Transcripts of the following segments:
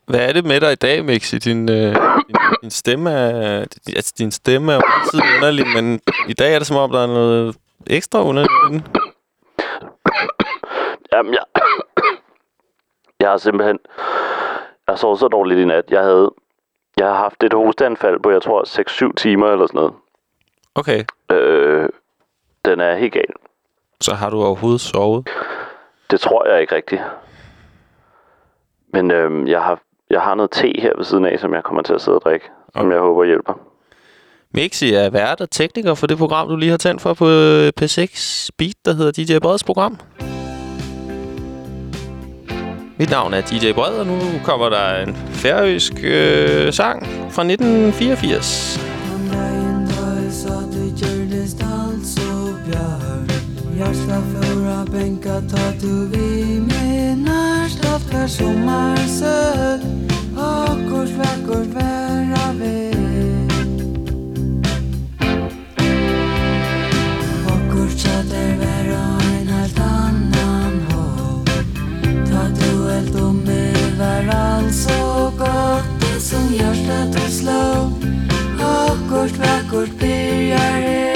Hvad er det med dig i dag, Mixi? Din stemme er... Altså, din stemme er jo altid underlig, men i dag er det som om, der er noget ekstra underligt i den. Jamen, jeg har simpelthen... Jeg har sovet så dårligt i nat. Jeg har haft et hosteanfald på, jeg tror, 6-7 timer eller sådan noget. Okay. Den er helt gal. Så har du overhovedet sovet? Det tror jeg ikke rigtigt. Men jeg har noget te her ved siden af, som jeg kommer til at sidde og drikke. Okay. Som jeg håber hjælper. Mixi er vært og tekniker for det program, du lige har tændt for på P6 Beat, der hedder DJ Breds program. Mit navn er DJ Bred, og nu kommer der en færøsk sang fra 1984. Hjärsta förra bänka tar du vid mig när slottar sommarsöd Akors vackors vära väg Akors chatter vära en helt annan håll Ta du helt om över allt så gott Det som hjärtat och slå Akors vackors börjar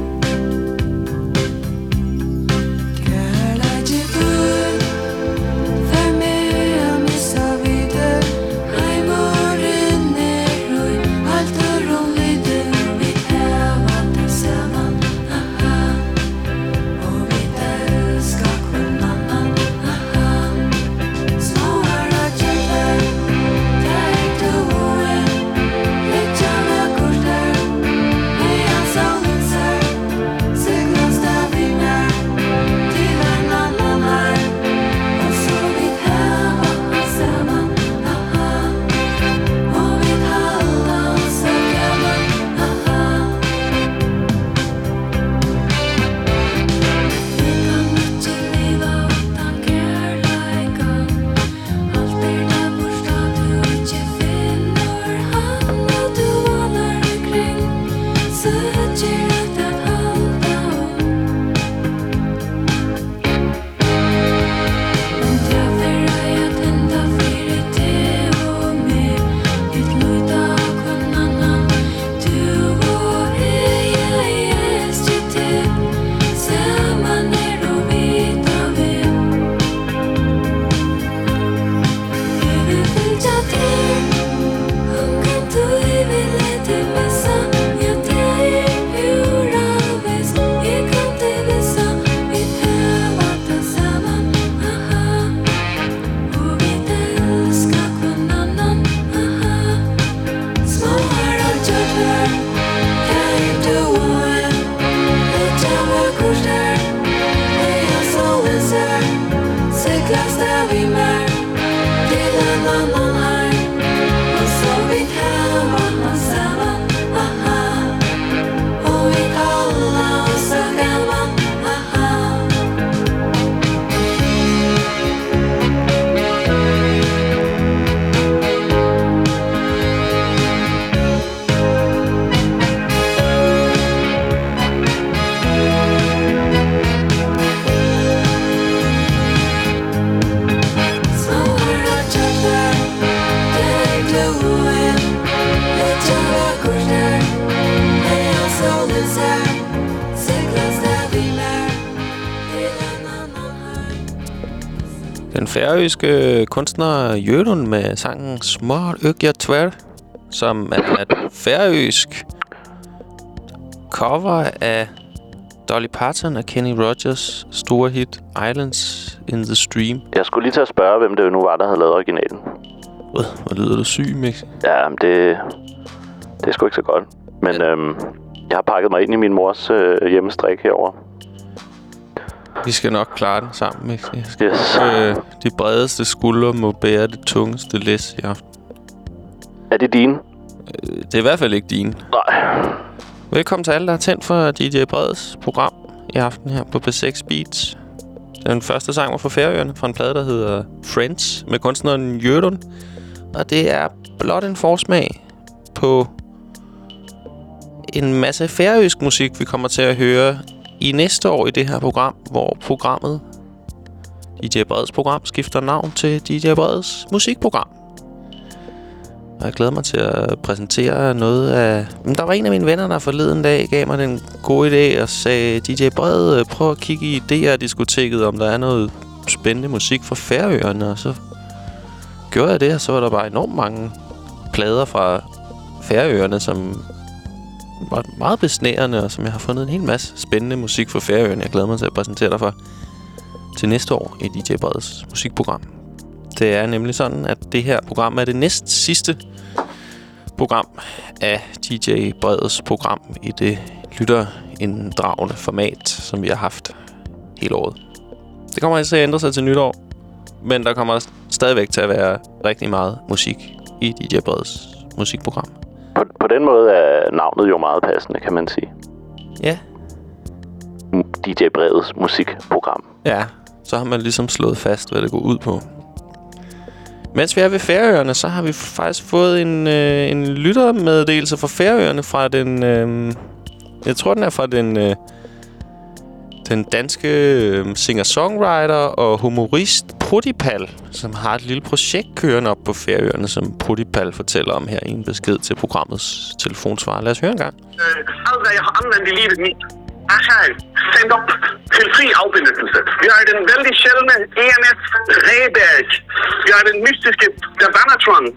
Færøske kunstner Jørgen med sangen Smart Øgja Tvær, som er et færøsk cover af Dolly Parton og Kenny Rogers store hit Islands in the Stream. Jeg skulle lige til at spørge, hvem det nu var, der havde lavet originalen. Hvor lyder du syg, Mix? Ja, det er sgu ikke så godt. Men jeg har pakket mig ind i min mors hjemmestrik herovre. Vi skal nok klare den sammen, Mix. Yes. De bredeste skuldre må bære det tungeste læs i aften. Er det dine? Det er i hvert fald ikke dine. Nej. Velkommen til alle, der har tændt for DJ Breds program i aften her på P6 Beats. Den første sang var fra Færøerne, fra en plade, der hedder Friends, med kunstneren Jørgen. Og det er blot en forsmag på en masse færøsk musik, vi kommer til at høre i næste år i det her program, hvor programmet, DJ Breds program, skifter navn til DJ Breds musikprogram. Og jeg glæder mig til at præsentere noget af... Men der var en af mine venner, der forleden dag gav mig den gode idé og sagde, DJ Bred, prøv at kigge i DR-diskoteket, om der er noget spændende musik fra Færøerne. Og så gjorde jeg det, og så var der bare enormt mange plader fra Færøerne, som var meget besnærende, og som jeg har fundet en hel masse spændende musik fra Færøerne. Jeg glæder mig til at præsentere dig for til næste år i DJ Breds musikprogram. Det er nemlig sådan, at det her program er det næst sidste program af DJ Breds program i det lytterinddragende format, som vi har haft hele året. Det kommer altså til at ændre sig til nytår, men der kommer stadigvæk til at være rigtig meget musik i DJ Breds musikprogram. På den måde er navnet jo meget passende, kan man sige. Ja. DJ Breds musikprogram. Ja, så har man ligesom slået fast, hvad det går ud på. Mens vi er ved Færøerne, så har vi faktisk fået en lyttermeddelelse fra Færøerne fra den... jeg tror, den er fra den danske singer-songwriter og humorist Prudipal, som har et lille projekt kørende op på Færøerne, som Prudipal fortæller om her i en besked til programmets telefonsvar. Lad os høre en gang. Alt, hvad jeg har anvendt i livet mit, er her sendt op til fri afbenyttelse. Vi har den vældig sjældne EMF Reberg. Vi har den mystiske Davanatron.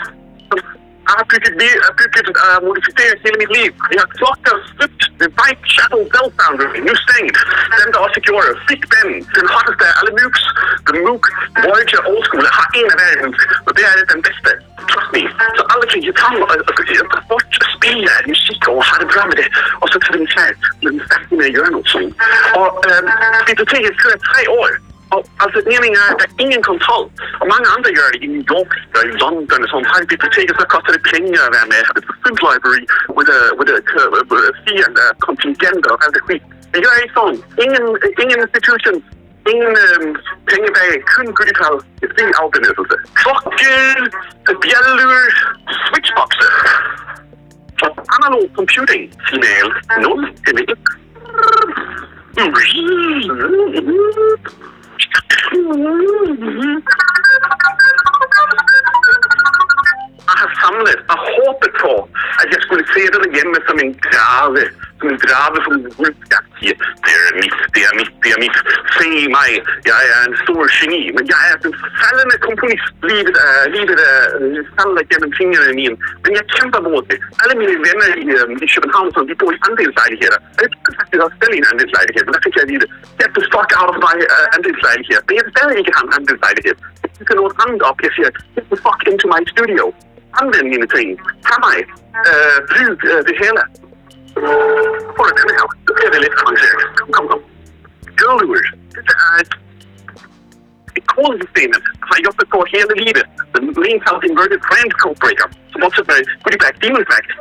Jeg har bygget modificeret hele mit liv. Jeg har klokker støbt The White Shadow Bell Foundry, nu stængt. Den, der også gjorde Big Ben, den hotteste af alle mooks. The Mook Voyager Old School har en af hver, og det er den bedste. Trust me. Så alle kan jeg komme og bort spille musik og have det bra med det. Og så tage dem klar, men starte med at gøre noget sådan. Og biblioteket kører 3 år. Og altså, meningen er, at der er ingen kontrol. Og mange andre gør det i New York, og i London og sådan. Har et bibliotek, så koster det penge at være med. It's a print library with a fee and contingent og alt det skit. Det gør ikke sådan. Ingen institution, ingen penge bag, kun Prudipal. Det er afbenyttelse. Klokke, bjælder, switchboxer. Og analog computing signal 0 til middel. Jeg har samlet og håbet på, at jeg skulle se det hjemme som en grave som guldskaktier. Det er mit. Se mig, jeg er en stor geni, men jeg er den faldende komponist. Livet falder gennem fingrene mine, men jeg kæmper mod det. Alle mine venner i København, som de bor i andelslejligheder. Jeg kan faktisk også stille i en andelslejlighed, men der fik jeg at vide, get the fuck out of my andelslejlighed. Men jeg vil stadig ikke have en andelslejlighed. Jeg skal noget andet op, jeg siger, get the fuck into my studio. Anvend mine ting. Tag mig. Brug det hele. Prøv at denne her. Det bliver det lidt avanceret. Kom. Girlword. Det er et kodesystem, har jeg jobbet på hele livet. Den Lean South Inverted Grand Code Breaker, som også med Prudipal Demon Fact.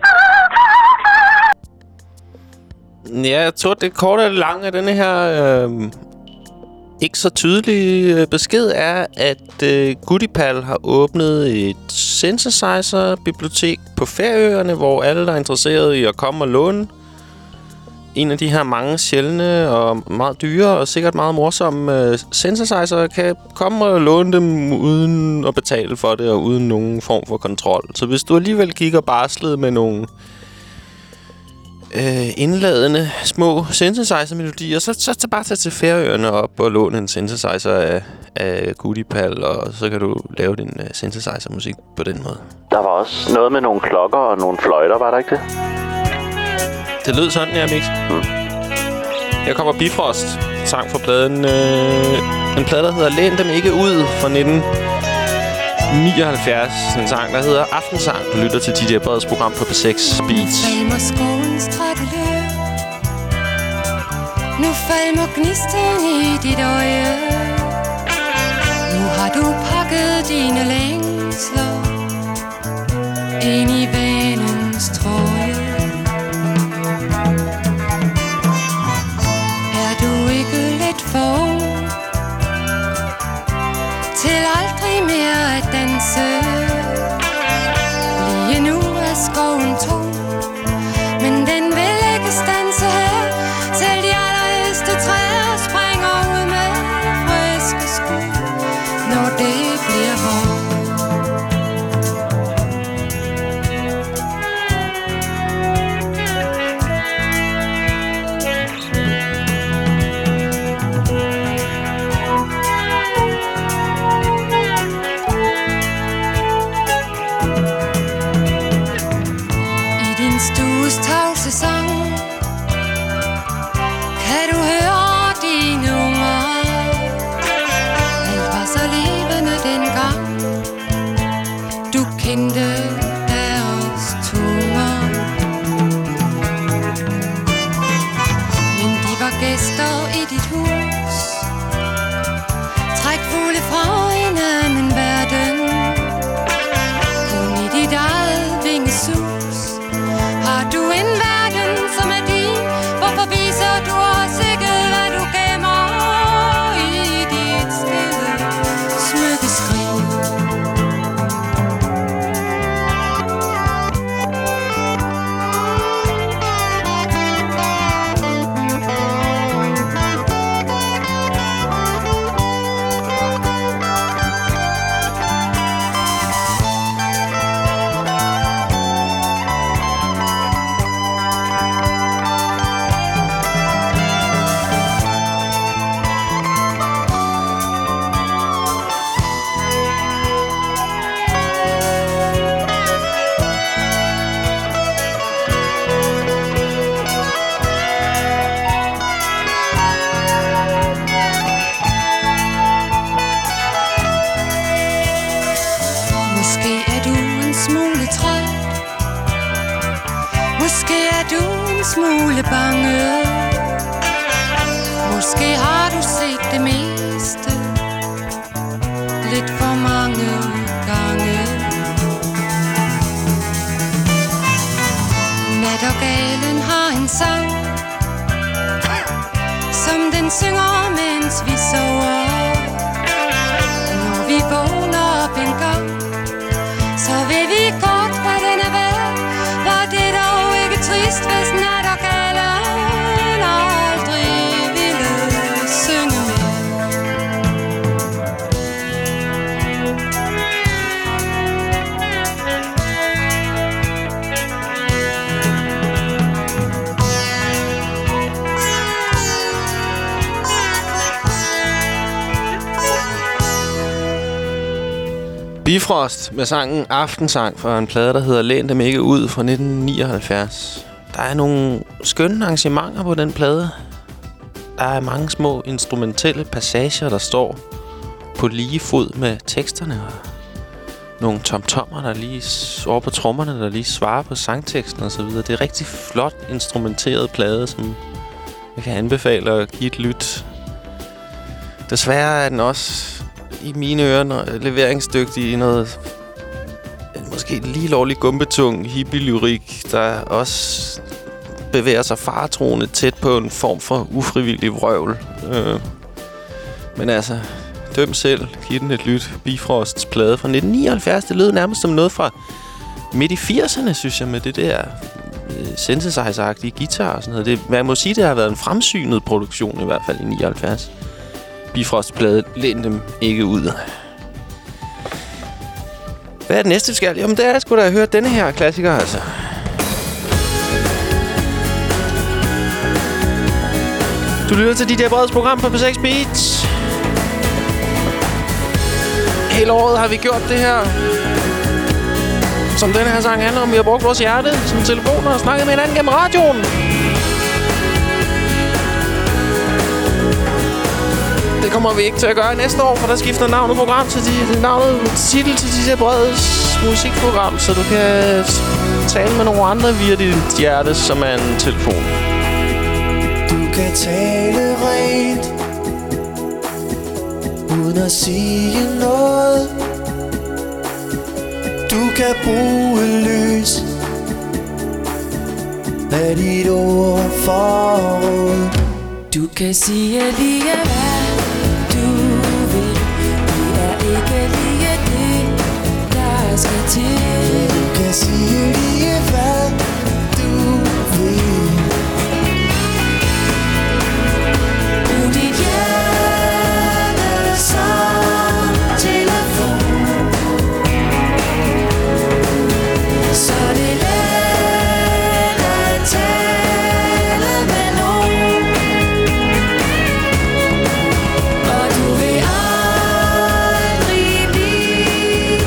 Ja, jeg tror, det korte og lange af denne her ikke så tydelige besked er, at Prudipal har åbnet et synthesizer-bibliotek på Færøerne, hvor alle, der er interesseret i at komme og låne en af de her mange sjældne og meget dyre og sikkert meget morsomme synthesizer, kan komme og låne dem uden at betale for det og uden nogen form for kontrol. Så hvis du alligevel gik og barslede med nogle indladende små synthesizer-melodier, så bare tage til Færøerne op og låne en synthesizer af Prudipal, og så kan du lave din synthesizer-musik på den måde. Der var også noget med nogle klokker og nogle fløjter, var der ikke det? Det lød sådan, ja, Mix. Her kommer Bifrost, sang fra pladen, en plade, der hedder Læn dem ikke ud, fra 1979. En sang, der hedder Aftensang. Du lytter til DJ Breds program på P6 Beats. Nu falmer gnisten i dit øje. Nu har du pakket dine længsler ind i vanens trøje. Er du ikke lidt for ung til aldrig mere at danse? Lige nu er skoven tom, men den vil ikke standse her. Selv de allerældste træer springer ud med friske skud, når det bliver vår. kendte deres tunger. Men de var gæster i dit hus, trækfugle fra en anden verden. Kun i dit eget vingesus har du en verden, som er din. Hvorfor viser du os ikke, hvad du gemmer i dit stille smykkeskrin? Smule bange. Måske har du set det meste lidt for mange gange. Nattergalen har en sang, som den synger, mens vi sover. Når vi vågner op en gang, så ved vi godt, hvad den er værd. Var det dog ikke trist, hvis nattergalen aldrig ville synge med? Bifrost med sangen Aftensang fra en plade, der hedder Læn dem ikke ud fra 1979. Der er nogle skønne arrangementer på den plade. Der er mange små instrumentelle passager, der står på lige fod med teksterne. Og nogle tomtommer, der lige over på trommerne, der lige svarer på sangteksten og så videre. Det er rigtig flot instrumenteret plade, som jeg kan anbefale at give et lyt. Desværre er den også i mine ører leveringsdygtig i noget måske lige lovlig gumbetung hippie-lyrik, der også bevæger sig faretroende tæt på en form for ufrivillig vrøvl. Men altså, døm selv. Giv den et lyt. Bifrosts plade fra 1979. Det lød nærmest som noget fra midt i 80'erne, synes jeg, med det der synthesizer-agtige guitar og sådan noget. Man må sige, det har været en fremsynet produktion, i hvert fald i 79. Bifrosts plade, læn dem ikke ud. Hvad er det næste, vi skal? Jamen, det er sgu da at høre denne her klassiker, altså. Du lytter til DJ Breds program på P6 Beats. Hele året har vi gjort det her, som denne her sang handler om. Vi har brugt vores hjerte som telefoner og snakket med hinanden gennem radioen. Det kommer vi ikke til at gøre næste år, for der skifter navnet program til titel til DJ Breds musikprogram, så du kan tale med nogle andre via dit hjerte, som er en telefon. Du kan tale rent uden at sige noget. Du kan bruge lys af dit ord forråd. Du kan sige lige hvad du vil. Det er ikke lige det, der skal til. Du kan sige lige hvad du vil. Brug dit hjerte som telefon, så det er let at tale med nogen. Og du vil aldrig blive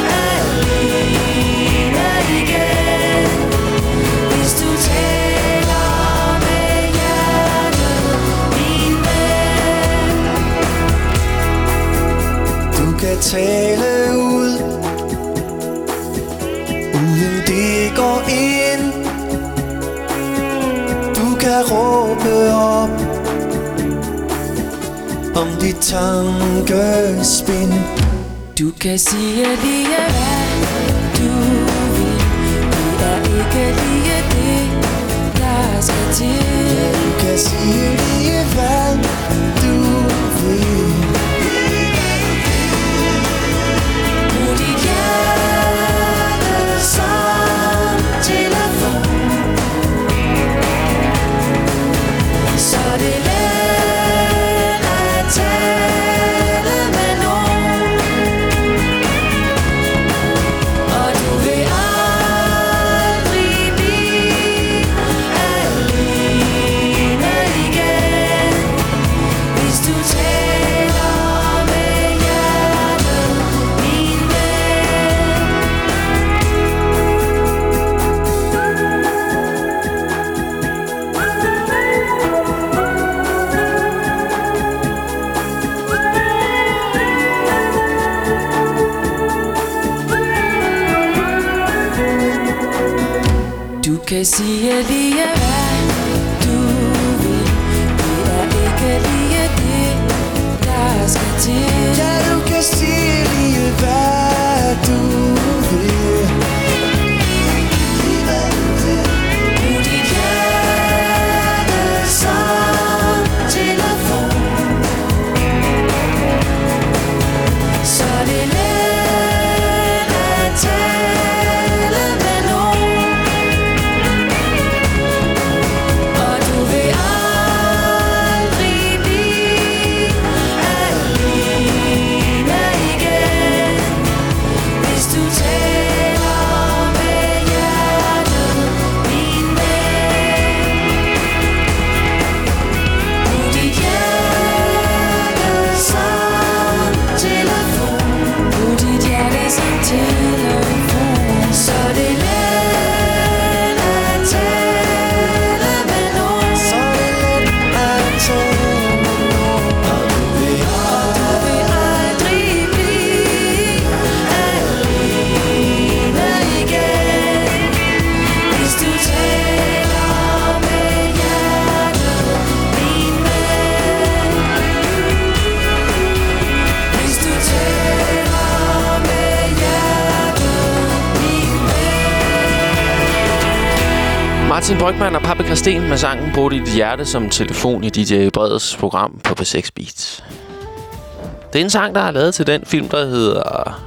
alene igen, hvis du taler med hjertet, min ven. Du kan tale ud at råbe op om dit tankespind. Du kan sige lige hvad du vil. Det er ikke lige det, der skal til. Du kan sige lige hvad du vil. Brug dit hjerte som telefon, så det er let at tale med nogen. Og du vil aldrig blive alene igen, hvis du taler med hjertet, min ven. Du kan sige lige hvad du vil. Det er ikke lige det, der skal til. Ja, du kan sige lige hvad du vil. Brug dit hjerte som telefon, så det er let at tale med nogen. Og du vil aldrig blive alene igen, hvis du taler med hjertet, min ven. Brug dit hjerte som telefon, brug dit hjerte som telefon, så det er let at tale med nogen. Så er det let at tale med nogen. Og du vil Du vil aldrig blive alene igen, hvis du taler med hjertet, min ven. Hvis du taler med hjertet, min ven. Martin Brygmann og Paprika Steen med sangen Brug dit hjerte som telefon i DJ Breds program på P6 Beats. Det er en sang, der er lavet til den film, der hedder...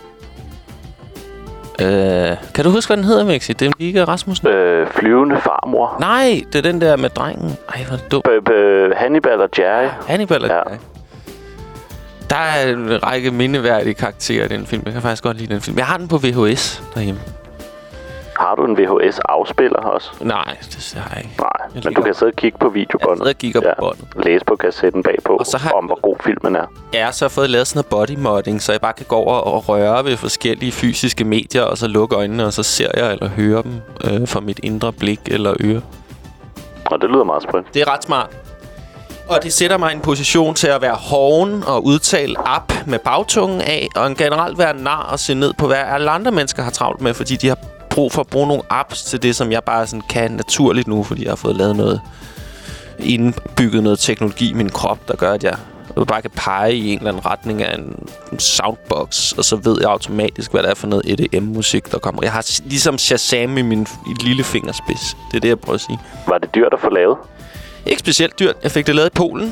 kan du huske, hvad den hedder, Mixi? Det er Mikke Rasmussen. Flyvende farmor. Nej, det er den der med drengen. Ej, hvor dumt. Hannibal og Jerry. Hannibal. Ja. Ja. Der er en række mindeværdige karakterer i den film. Jeg kan faktisk godt lide den film. Jeg har den på VHS derhjemme. Har du en VHS-afspiller også? Nej, det har jeg ikke. Nej, men du kan sidde og kigge på videobåndet. Jeg kigger på båndet. Læse på kassetten bagpå, Og så har- om hvor god filmen er. Jeg har så fået lavet sådan noget bodymodding, så jeg bare kan gå over og røre ved forskellige fysiske medier, og så lukke øjnene, og så ser jeg eller hører dem fra mit indre blik eller øre. Og det lyder meget sprint. Det er ret smart. Og det sætter mig i en position til at være hoven og udtale op med bagtungen af, og generelt være nar og se ned på, hvad alle andre mennesker har travlt med, fordi de har brug for at bruge nogle apps til det, som jeg bare sådan kan naturligt nu, fordi jeg har fået lavet noget, indbygget noget teknologi i min krop, der gør, at jeg bare kan pege i en eller anden retning af en soundbox, og så ved jeg automatisk, hvad der er for noget EDM-musik, der kommer. Jeg har ligesom Shazam i min lille fingerspids. Det er det, jeg prøver at sige. Var det dyrt at få lavet? Ikke specielt dyrt. Jeg fik det lavet i Polen.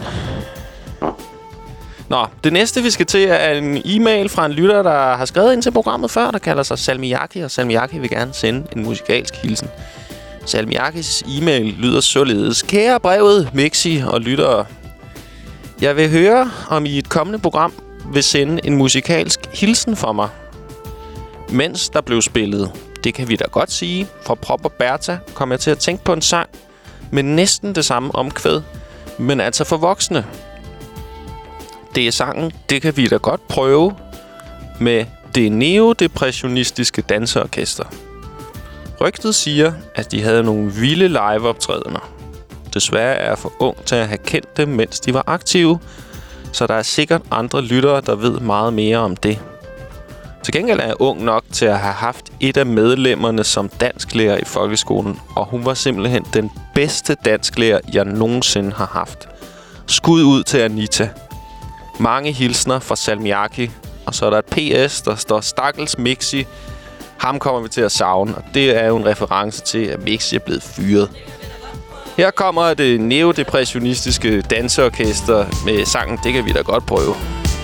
Nå, det næste, vi skal til, er en e-mail fra en lytter, der har skrevet ind til programmet før, der kalder sig Salmiaki, og Salmiaki vil gerne sende en musikalsk hilsen. Salmiakis e-mail lyder således: Kære brevet, Mixi og lyttere. Jeg vil høre, om I i et kommende program vil sende en musikalsk hilsen for mig. Mens der blev spillet, det kan vi da godt sige, fra Prop og Bertha, kom jeg til at tænke på en sang med næsten det samme omkvæd, men altså for voksne. Det er sangen Det kan vi da godt prøve med det neodepressionistiske danseorkester. Rygtet siger, at de havde nogle vilde liveoptrædener. Desværre er jeg for ung til at have kendt dem, mens de var aktive, så der er sikkert andre lyttere, der ved meget mere om det. Til gengæld er jeg ung nok til at have haft et af medlemmerne som dansklærer i folkeskolen, og hun var simpelthen den bedste dansklærer, jeg nogensinde har haft. Skud ud til Anita. Mange hilsner fra Salmiakki, og så er der et PS, der står Stakkels Mixi. Ham kommer vi til at savne, og det er jo en reference til, at Mixi er blevet fyret. Her kommer det neodepressionistiske danseorkester med sangen Det kan vi da godt prøve.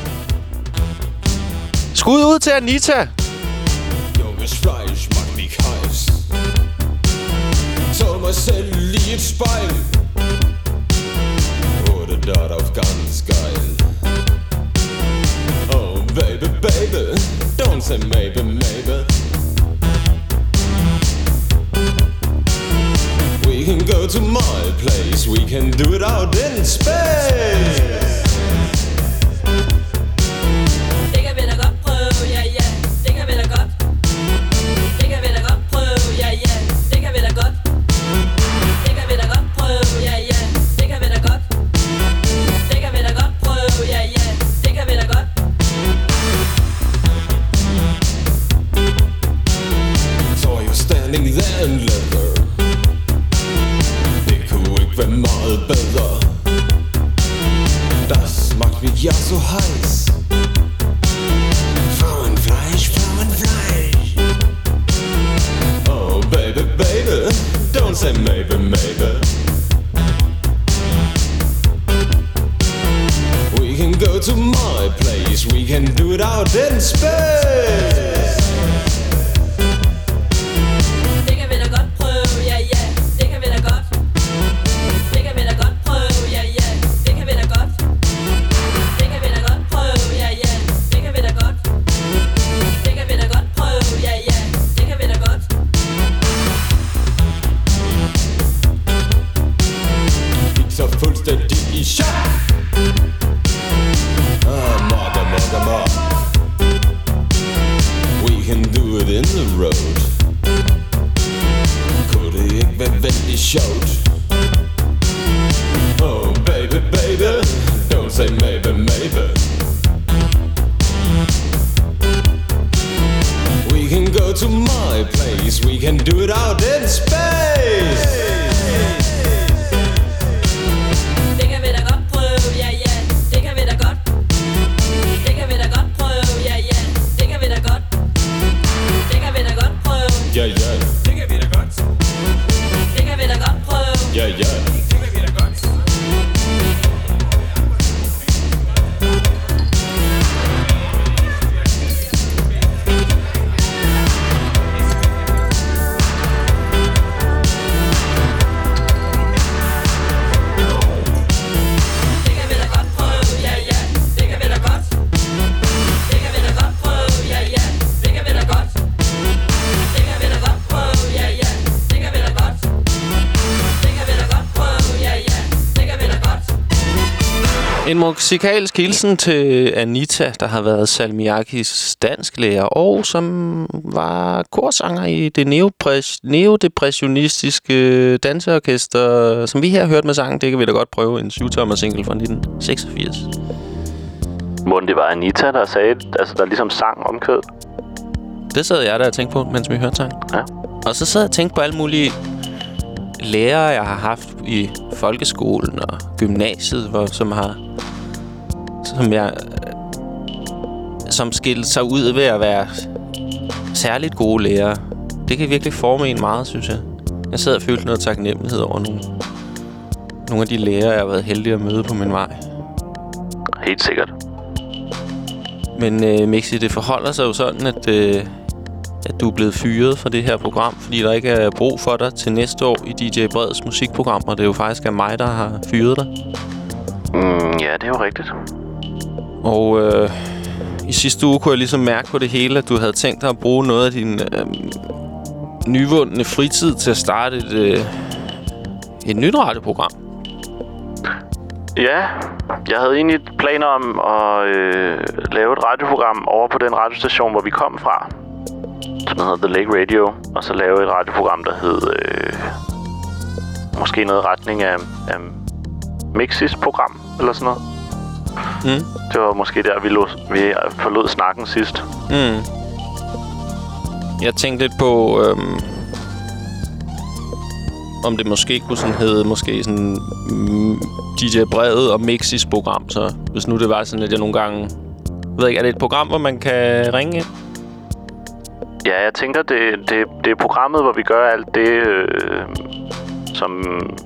Skud ud til Anita! Junges Fleisch macht mich heiß. Tag mig selv lige et spejl. Wurde darauf ganz geil. Oh baby, baby, don't say maybe, maybe. We can go to my place, we can do it out in space. Det kan vi da godt prøve, ja ja, det kan vi da godt. Det kan vi da godt prøve, ja ja, det kan vi da godt. Det kan vi da godt prøve, ja ja, det kan vi da godt. Det kan vi da godt prøve, ja ja, det kan vi da godt. Saw you standing there in leather. Det kunne ikke være meget bedre. Das macht mich ja so heiß. Frauenfleisch, Frauenfleisch. Oh baby, baby, don't say maybe, maybe. We can go to my place, we can do it out in space. Det kan vi da godt prøve, ja ja, det kan vi da godt. Det kan vi da godt prøve, ja ja, det kan vi da godt. Det kan vi da godt prøve, ja ja, det kan vi da godt. Det kan vi da godt prøve, ja ja, det kan vi da godt. Gik så fuldstændig i chok. Mother, mother, mother. We can do it in the road. Kunne det ikke være vældig sjovt? Oh baby, baby, don't say maybe, maybe. We can go to my place, we can do it out in space. Det kan vi da godt prøve, ja ja, det kan vi da godt. Det kan vi da godt prøve, ja ja, det kan vi da godt. Det kan vi da godt prøve, Ja, ja, det kan vi da godt. Det kan vi da godt prøve, ja, ja. det kan vi da godt. Det kan vi da godt prøve, ja ja, det kan vi da godt. Det kan vi da godt prøve, ja ja, det kan vi da godt. Det kan vi da godt prøve, ja ja, det kan vi da godt. Det kan vi da godt prøve, ja ja, det kan vi da godt. En musikalsk hilsen til Anita, der har været Salmiakkis dansklærer, og som var korsanger i det neodepressionistiske danseorkester, som vi her hørte med sangen. Det kan vi da godt prøve, en 7-tommer single fra 1986. Måden det var Anita, der sagde, altså der ligesom sang omkvædet. Det sad jeg der og tænkte på, mens vi hørte sangen. Ja. Og så sad jeg og tænkte på alle mulige lærere, jeg har haft i folkeskolen og gymnasiet, som skilte sig ud ved at være særligt gode lærere. Det kan virkelig forme en meget, synes jeg. Jeg sad og følte noget taknemmelighed over nogle af de lærere, jeg har været heldig at møde på min vej. Helt sikkert. Men Mixi, det forholder sig jo sådan, at du er blevet fyret fra det her program, fordi der ikke er brug for dig til næste år i DJ Breds musikprogram, og det er jo faktisk af mig, der har fyret dig. Ja, det er jo rigtigt. Og i sidste uge kunne jeg ligesom mærke på det hele, at du havde tænkt dig at bruge noget af din nyvundne fritid til at starte et nyt radioprogram. Ja, jeg havde egentlig planer om at lave et radioprogram over på den radiostation, hvor vi kom fra, som hedder The Lake Radio, og så lave et radioprogram, der hed måske noget i retning af Mixis program, eller sådan noget. Det var måske der, vi forlod snakken sidst. Jeg tænkte lidt på, om det måske kunne sådan hedde, måske sådan DJ Brevet og Mixis program. Så hvis nu det var sådan, at jeg nogle gange... Jeg ved ikke, er det et program, hvor man kan ringe ind? Ja, jeg tænker, det er programmet, hvor vi gør alt det, som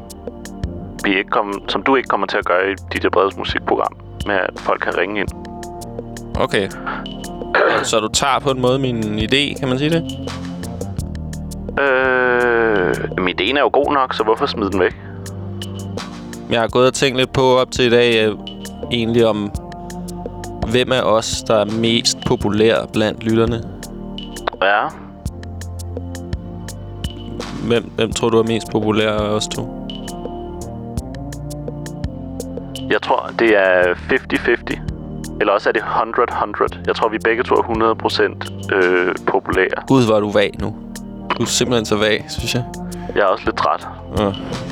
du ikke kommer til at gøre i DJ Breds musikprogram, med at folk kan ringe ind. Okay. Så du tager på en måde min idé, kan man sige det? Men ideen er jo god nok, så hvorfor smide den væk? Jeg har gået og tænkt lidt på op til i dag, egentlig om, hvem af os, der er mest populær blandt lytterne. Ja. Hvem tror du er mest populær af os to? Jeg tror, det er 50-50. Eller også er det 100-100. Jeg tror, vi begge to er 100% populære. Gud, hvor er du vag nu. Du er simpelthen så vag, synes jeg. Jeg er også lidt træt. Ja.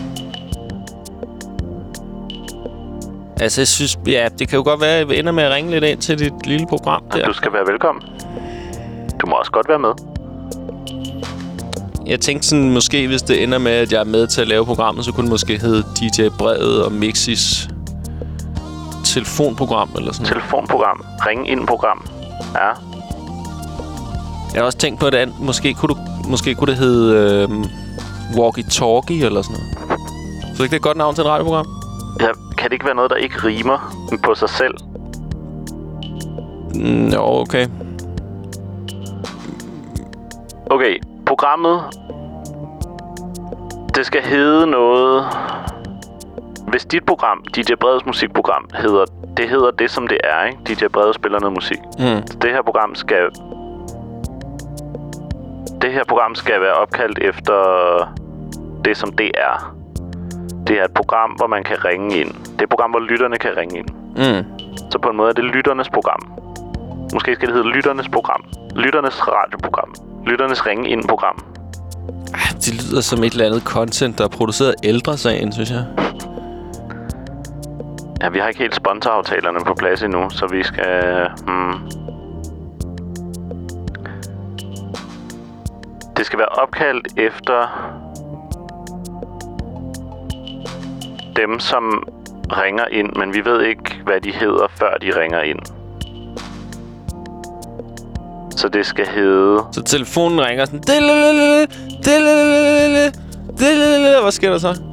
Altså, jeg synes... Ja, det kan jo godt være, at jeg ender med at ringe lidt ind til dit lille program der. Du skal være velkommen. Du må også godt være med. Jeg tænkte sådan, måske hvis det ender med, at jeg er med til at lave programmet, så kunne det måske hedde DJ Brevet og Mixis telefonprogram eller sådan noget. Telefonprogram. Ring ind program. Ja. Jeg har også tænkt på, at måske kunne det hedde Walkie Talkie eller sådan noget. Så ikke det er et godt navn til et radioprogram? Ja, kan det ikke være noget, der ikke rimer på sig selv? Jo, okay. Okay, programmet, det skal hedde noget... Hvis dit program, DJ Breds musikprogram, hedder det, som det er, ikke? DJ Brede spiller noget musik. Det her program skal være opkaldt efter det, som det er. Det er et program, hvor man kan ringe ind. Det er et program, hvor lytterne kan ringe ind. Så på en måde er det lytternes program. Måske skal det hedde lytternes program. Lytternes radioprogram. Lytternes ringe ind program. Det lyder som et eller andet content, der er produceret af Ældresagen, synes jeg. Ja, vi har ikke helt sponsoraftalerne på plads endnu, så vi skal... Det skal være opkaldt efter dem, som ringer ind, men vi ved ikke, hvad de hedder, før de ringer ind. Så det skal hedde... Så telefonen ringer sådan... Hvad sker der så?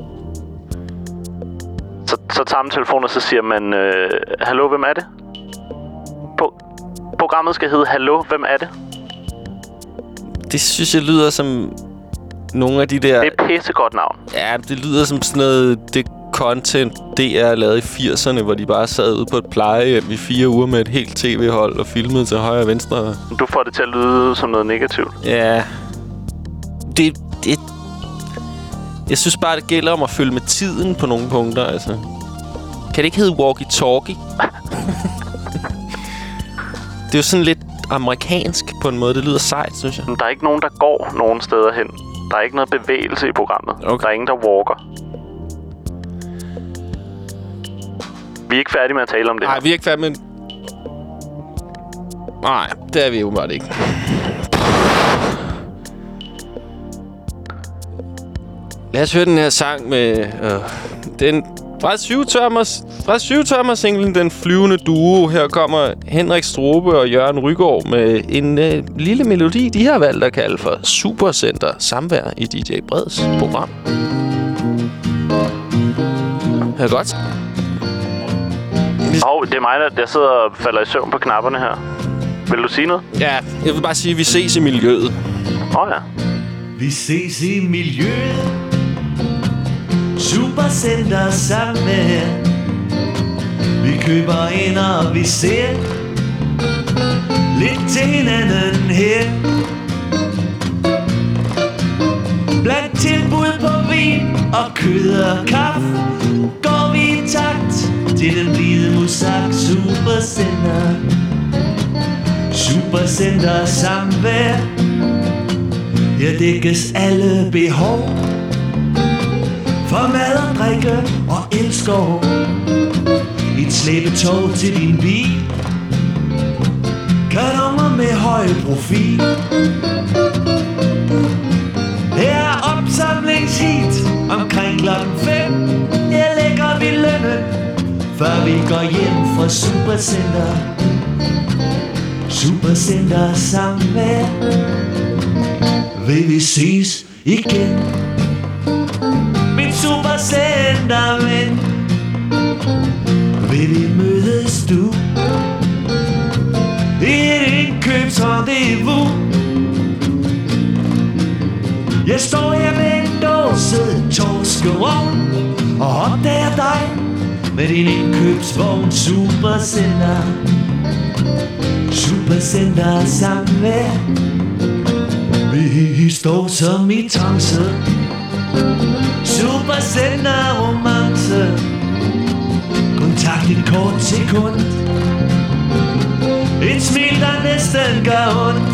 Så tager man telefonen, og så siger man... Hallo, hvem er det? Programmet skal hedde Hallo, hvem er det? Det synes jeg lyder som... Nogle af de der... Det er et pissegodt navn. Ja, det lyder som sådan noget... Det content, DR lavede i 80'erne, hvor de bare sad ude på et plejehjem i 4 uger med et helt tv-hold og filmede til højre og venstre. Du får det til at lyde som noget negativt. Ja. Jeg synes bare, det gælder om at følge med tiden på nogle punkter, altså. Kan det ikke hedde walkie-talkie? Det er jo sådan lidt amerikansk på en måde. Det lyder sejt, synes jeg. Men der er ikke nogen, der går nogen steder hen. Der er ikke noget bevægelse i programmet. Okay. Der er ingen, der walker. Vi er ikke færdige med at tale om det. Nej, vi er ikke færdige med... Nej, det er vi jo bare ikke. Lad os høre den her sang med... den fra 7-tømmer singlen Den Flyvende Duo. Her kommer Henrik Strobe og Jørgen Rygaard med en lille melodi, de har valgt at kalde for Supercenter Samvær i DJ Breds program. Det er godt. Det er mig, der sidder og falder i søvn på knapperne her. Vil du sige noget? Ja, jeg vil bare sige, at vi ses i miljøet. Ja. Vi ses i miljøet. Supercenter Samvær. Vi køber ind og vi ser lidt til hinanden her. Blandt tilbud på vin og kød og kaffe går vi i takt til den blide musak. Supercenter. Supercenter Samvær. Her dækkes alle behov for mad og drikke og elskov. Et slæbetog til din bil. Kanoner med høj profil. Supercenter. Supercenter samvær. Vil vi ses igen? Min supercenterven. Vil vi mødes du? I et indkøbsrendezvous. Jeg står her med en dåse torskerogn og opdager dig med din indkøbsvogn. Supercenter. Supercenter samvær. Vi står som i trance. Supercenter romance. Kontakt et kort sekund. Et smil der næsten gør ondt.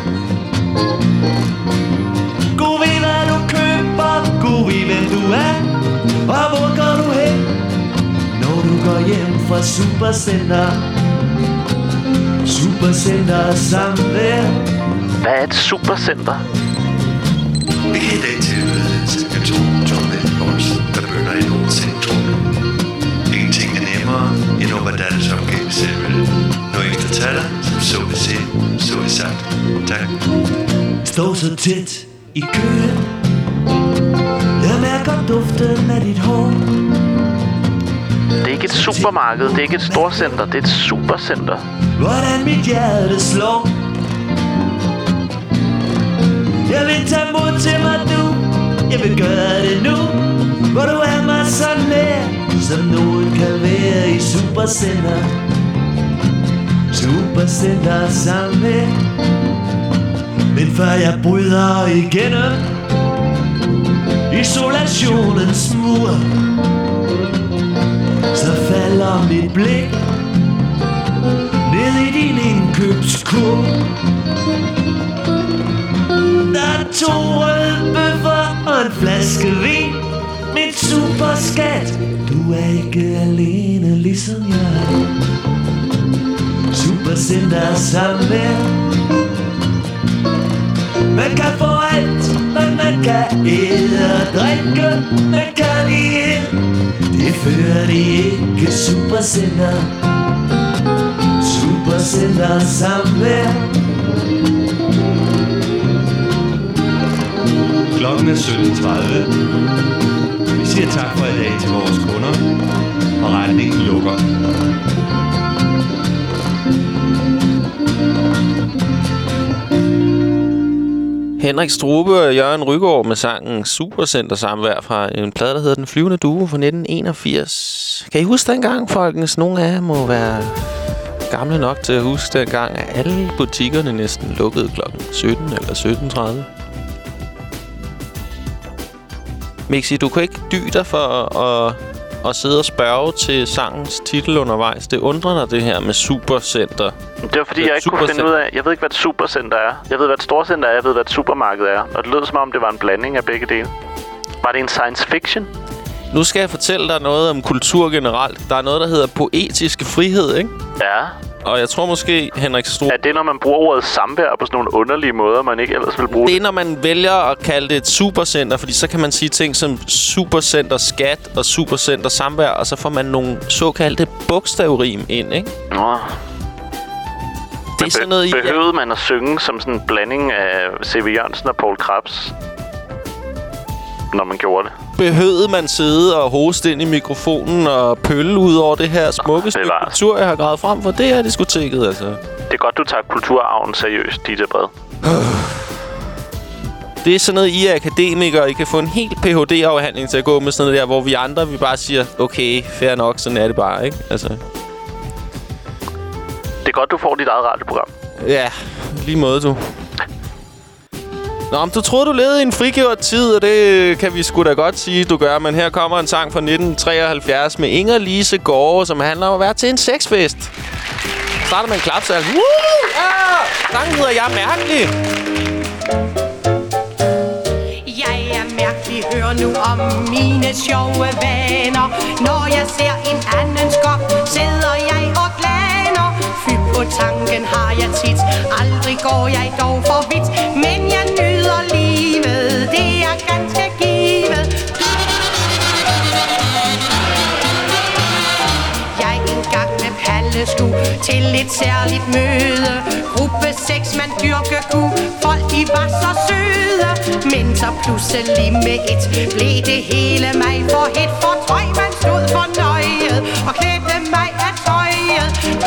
God ved hvad du køber, god ved hvem du er. Og hvor går du hen, når du går hjem fra Supercenter. Supercenter samvær. Hvad er et supercenter? Vi kan i dag tilbyde en temperatur toiletboks, der bønder i noget centrum. Ingenting er nemmere end at overdattes opgave selv. Når efter taler, som så vil se, så er sagt. Tak. Stå så tæt i køen. Jeg mærker duften af dit hår. Det er ikke et supermarked, det er ikke et storcenter, det er et supercenter. Hvordan mit hjerte slår. Jeg vil tage mod til mig du. Jeg vil gøre det nu. Hvor du er mig så nær, som nogen kan være i Supercenter. Supercenter samvær. Men før jeg bryder igennem isolationens mur, så falder mit blik ned i din indkøbskurv. Der er 2 rødbøffer og en flaske vin. Min superskat, du er ikke alene ligesom jeg. Supercenter samvær. Man kan få alt, men man kan æde og drikke. Man kan lide, det fører det ikke. Supercenter. Supercenter samvær. Klokken er 17:30. Vi siger tak for i dag til vores kunder, og retningen lukker. Henrik Strube og Jørgen Rygaard med sangen Supercenter samvær fra en plade, der hedder Den Flyvende Due fra 1981. Kan I huske dengang, folkens? Nogle af jer må være gamle nok til at huske dengang, at alle butikkerne næsten lukkede klokken 17 eller 17:30. Mixi, du kan ikke dy dig for at sidde og spørge til sangens titel undervejs. Det undrer dig, det her med Supercenter. Det var fordi, jeg ikke kunne finde ud af... Jeg ved ikke, hvad et supercenter er. Jeg ved, hvad et storcenter er. Jeg ved, hvad et supermarked er. Og det lød som om, det var en blanding af begge dele. Var det en science fiction? Nu skal jeg fortælle dig noget om kultur generelt. Der er noget, der hedder poetisk frihed, ikke? Ja. Og jeg tror måske, Henrik Strube... Er det, når man bruger ordet samvær på sådan nogle underlige måder, man ikke ellers vil bruge det? Det er, når man vælger at kalde det et supercenter, fordi så kan man sige ting som supercenter skat og supercenter samvær, og så får man nogle såkaldte bogstavrim ind, ikke? Nå. Det er sådan noget behøvede man at synge som sådan en blanding af C.V. Jørgensen og Poul Krebs, når man gjorde det? Behøvede man sidde og hoste ind i mikrofonen og pølle ud over det her smukke stykke kultur, jeg har gravet frem for det her diskoteket, altså? Det er godt, du tager kulturarven seriøst, DJ Brede. Det er sådan noget, I er akademikere. I kan få en helt Ph.D.-afhandling til at gå med sådan noget der, hvor vi andre, vi bare siger, okay, fair nok, sådan er det bare, ikke? Altså. Det er godt, du får dit eget radioprogram. Ja, lige måde, du. Nå, men du troede, du levede i en frigjort tid, og det kan vi sgu da godt sige, du gør. Men her kommer en sang fra 1973 med Inger Lise Gårde, som handler om at være til en sexfest. Starter med en klapsal. Woo! Ja! Sangen hedder Jeg er mærkelig. Jeg er mærkelig, hør nu om mine sjove vaner. Når jeg ser en anden skop, sidder jeg og glaner. Fy på tanken har jeg tit, aldrig går jeg dog for vidt. Men jeg nyder livet, det er ganske givet. Jeg engang med Palle til et særligt møde. Gruppe 6, man dyrke Gud. Folk, de var så søde. Men så pludselig med et blev det hele mig for et fortrøj. Man stod fornøjet og klædte mig af tøjet.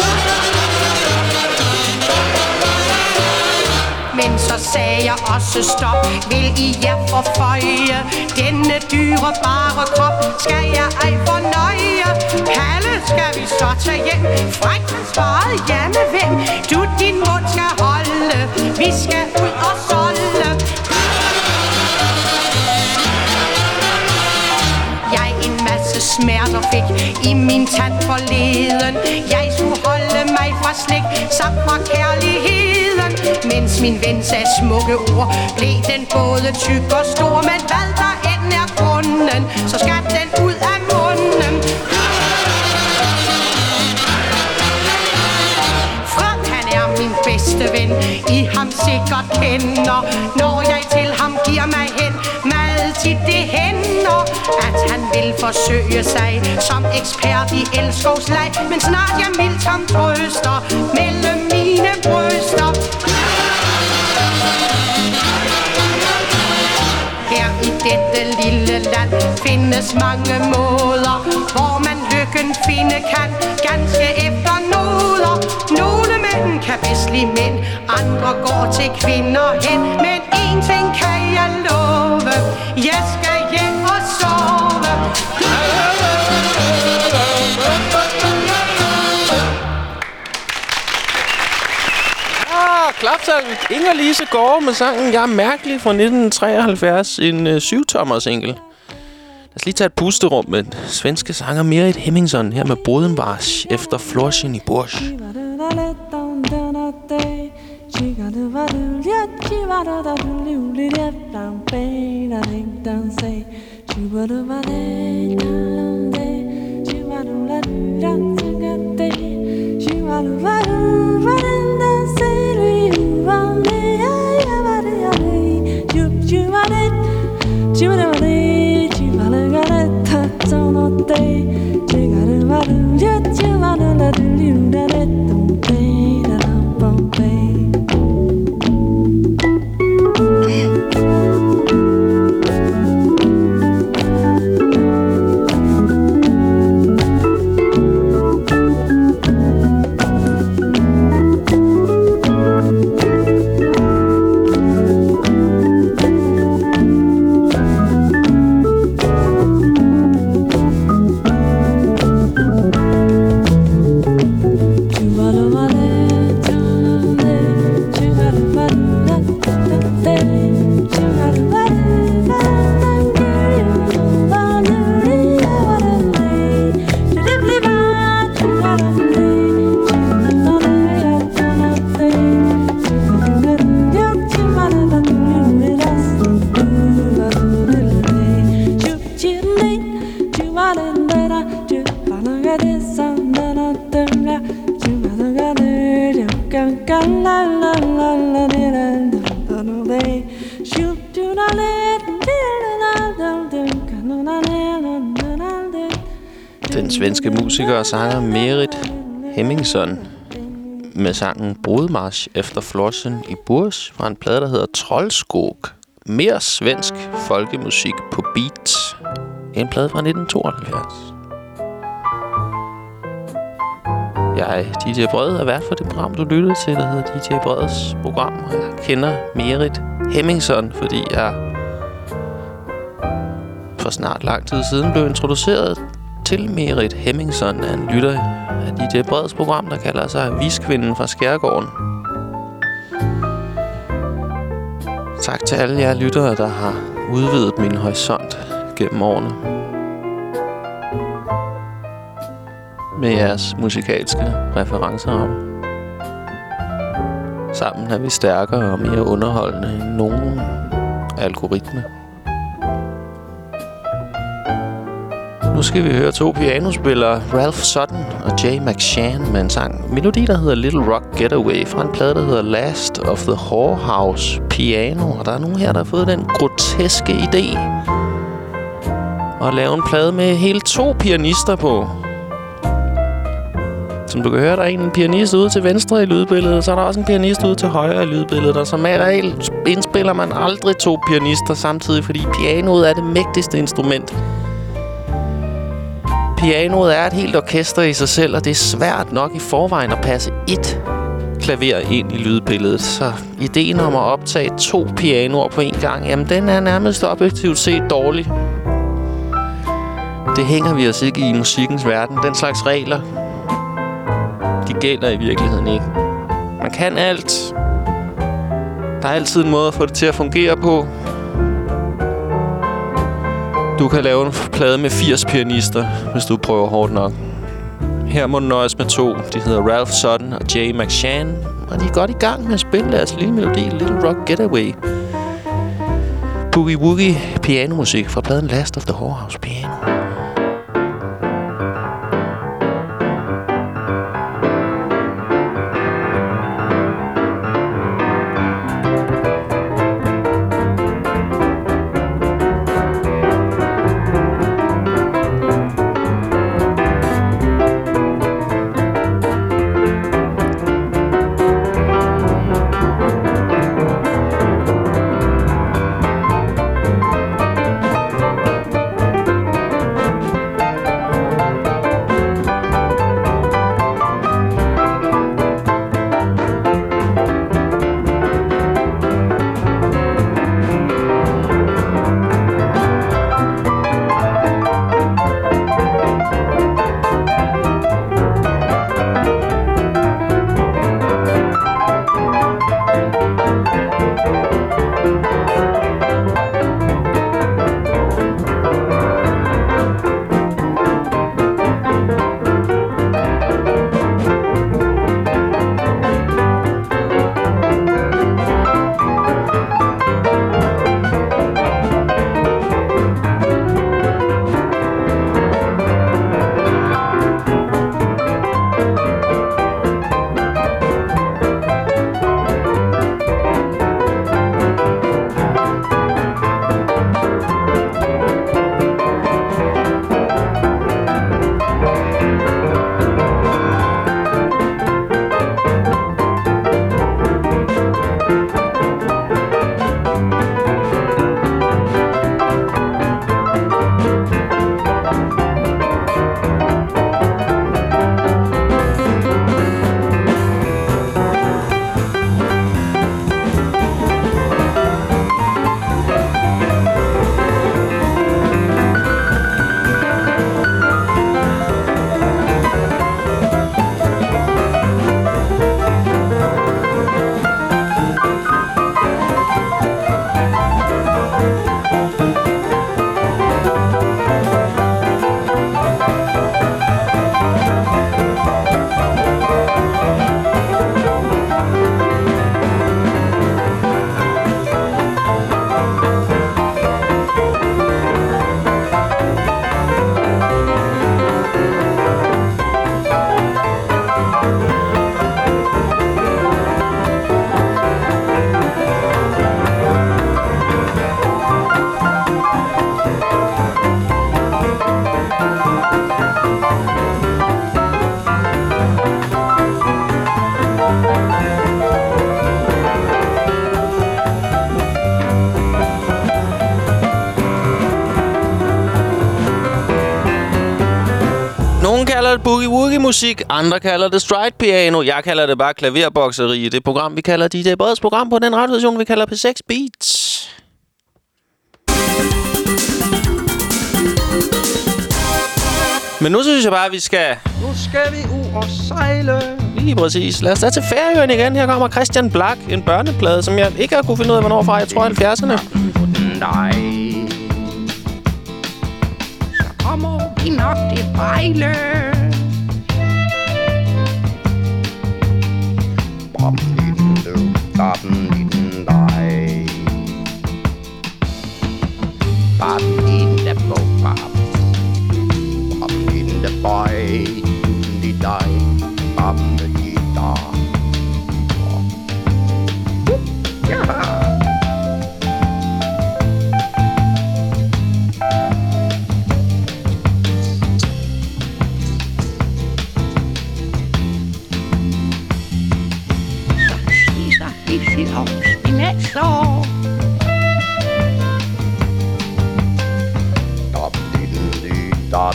Men så sagde jeg også stop. Vil I jer forføje denne dyrebare krop? Skal jeg ej fornøje? Palle, skal vi så tage hjem? Frækt, han svarede, ja med hvem? Du din mund skal holde. Vi skal ud og solde. Jeg en masse smerter fik i min tand forleden. Jeg skulle holde mig fra slik samt fra kærligheden. Mens min ven sagde smukke ord, blev den både tyk og stor. Men hvad der end er grunden, så skal den ud af munden. Fred, han er min bedste ven, I ham sikkert kender. Når jeg til ham giver mig hen, meget tit det hænder, at han vil forsøge sig som ekspert i elskovsleg. Men snart jeg mildt ham trøster mellem mine bryster. Her i dette lille land findes mange måder, hvor man lykken finde kan, ganske efter noder. Nogle mænd kan bedst lide mænd, andre går til kvinder hen. Men en ting kan jeg love, jeg skal hjem og sove. Klapsalven. Inger-Lise Gårde med sangen Jeg er mærkelig fra 1973. En 7-tommer single. Lad os lige tage et pusterum med den svenske sanger Merit Hemmingsson her med Bodenmarsch efter Florschen i Bursch. Den svenske musiker og sanger Merit Hemmingsson med sangen Bodenmarsch efter Florschen i Bursch fra en plade, der hedder Trollskog. Mere svensk folkemusik på beat. En plade fra 1972. Jeg, DJ Brede, er vært for det program, du lyttede til, der hedder DJ Bredes program. Og jeg kender Merit Hemmingsson, fordi jeg for snart lang tid siden blev introduceret til Merit Hemmingsson af en lytter af DJ Bredes program, der kalder sig Viskvinden fra Skærgården. Tak til alle jer lyttere, der har udvidet min horisont gennem årene. Med jeres musikalske referenceramme. Sammen er vi stærkere og mere underholdende end nogen algoritme. Nu skal vi høre to pianospillere, Ralph Sutton og Jay McShann, med en melodi, der hedder Little Rock Getaway, fra en plade, der hedder Last of the Whorehouse Piano. Og der er nogen her, der har fået den groteske idé at lave en plade med hele 2 pianister på. Som du kan høre, der er en pianist ude til venstre i lydbilledet, så er der også en pianist ude til højre i lydbilledet. Og som regel indspiller man aldrig 2 pianister samtidig, fordi pianoet er det mægtigste instrument. Pianoet er et helt orkester i sig selv, og det er svært nok i forvejen at passe ét klaver ind i lydbilledet. Så ideen om at optage 2 pianoer på en gang, jamen den er nærmest objektivt set dårlig. Det hænger vi os ikke i musikkens verden. Den slags regler, de gælder i virkeligheden ikke. Man kan alt. Der er altid en måde at få det til at fungere på. Du kan lave en plade med 80 pianister, hvis du prøver hårdt nok. Her må du nøjes med 2. De hedder Ralph Sutton og Jay McShann. Og de er godt i gang med at spille deres lille melodi, Little Rock Getaway. Boogie Woogie pianomusik fra pladen Last of the Whorehouse Piano. Nogle kalder det boogie-woogie-musik, andre kalder det stride-piano. Jeg kalder det bare klaverbokseri. Det program, vi kalder DJ Breds program på den radiostation, vi kalder P6 Beats. Men nu synes jeg bare, at vi skal... Nu skal vi ud og sejle. Lige præcis. Lad os da til Færøerne igen. Her kommer Christian Black, en børneplade, som jeg ikke har kunne finde ud af, hvornår fra. Jeg tror 70'erne. Nej. Så kommer vi nok til Vejle.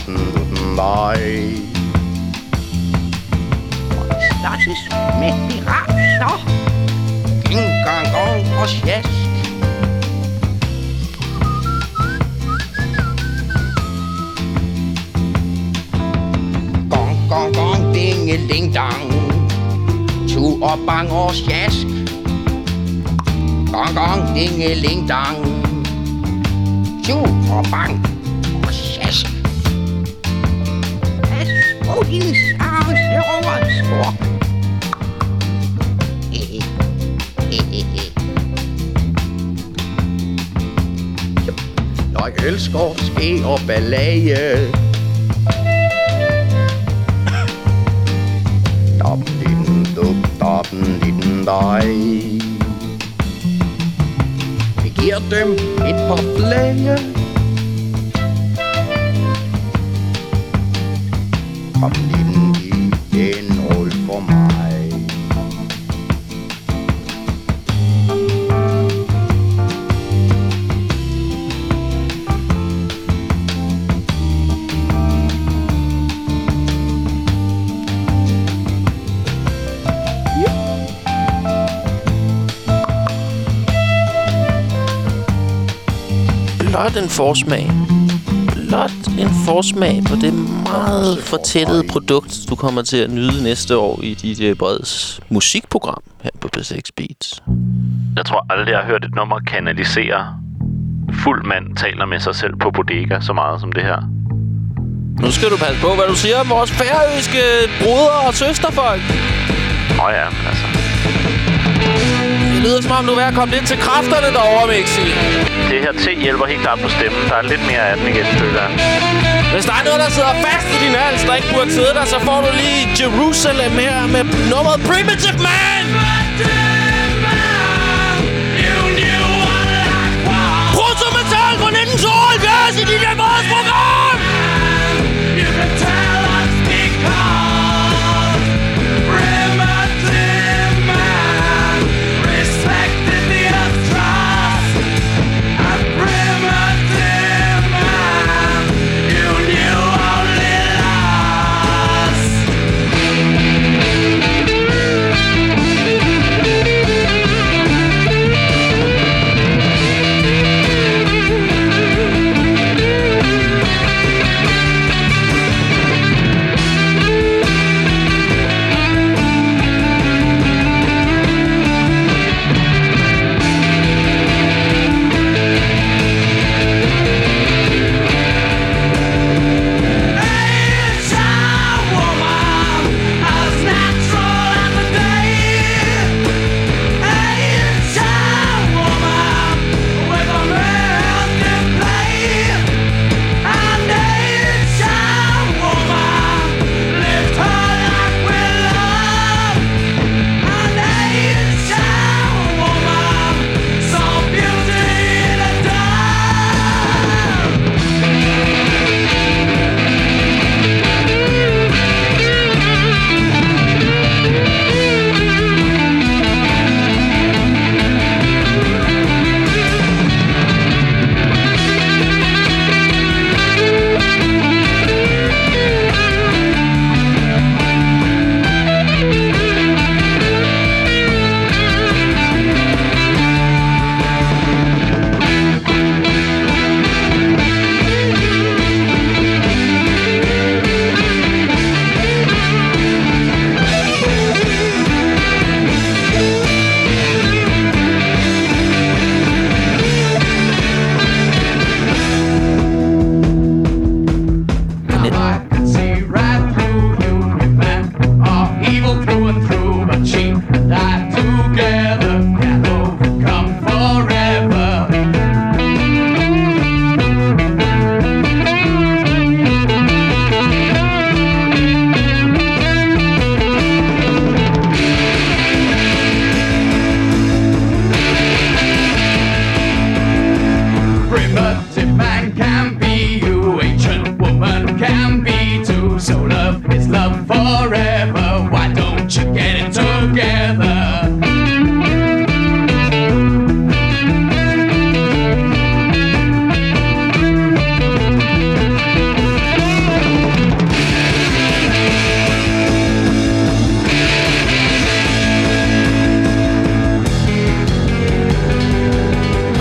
Slåsses med pirater. Ging, gang, gong og sjask. Gong, gong, gong, dingeling, dang. Tu og bang og sjask. Gong, gong, dingeling, dang. Tu og bang og sjask. Pas på din sarseroverskår. Jeg elsker ske og ballade. Doppen dig. Vi giver dem et par blade. Kom liden i en rull for mig. Blot en forsmag. Blot en forsmag på det meget fortættede produkt, du kommer til at nyde næste år i DJ Breds musikprogram her på B6 Beats. Jeg tror aldrig, jeg har hørt et nummer kanalisere fuld mand taler med sig selv på bodega så meget som det her. Nu skal du passe på, hvad du siger om vores færøske brødre og søsterfolk. Ja, men altså... Det lyder som om, du er ved at komme lidt til kræfterne derovre, Mixi. Det her te hjælper helt klart på stemmen. Der er lidt mere af den igen, føler jeg. Hvis der er noget, der sidder fast i din hals, der ikke burde sidde der, så får du lige Jerusalem her med nummeret Primitive Man! Proto-metal fra 1972 i dit Breds program! You can tell us because Primitive Man respected the earth trust. A primitive man, you knew only loss.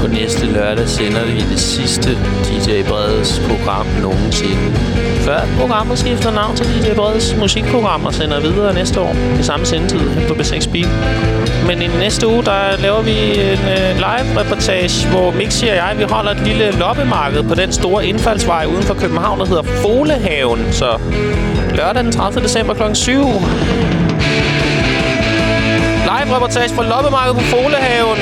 næste lørdag sender vi det sidste DJ Breds program nogensinde. Før programmet skifter navn til DJ Breds musikprogram og sender videre næste år i samme sendetid her på B6 Beat. Men i næste uge, der laver vi en live-reportage, hvor Mixi og jeg, vi holder et lille loppemarked på den store indfaldsvej uden for København, der hedder Folehaven. Så lørdag den 30. december kl. 7. Live-reportage fra loppemarkedet på Folehaven.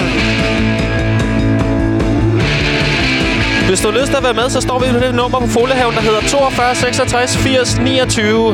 Hvis du har lyst til at være med, så står vi på det nummer på Folehaven, der hedder 42 66 80 29.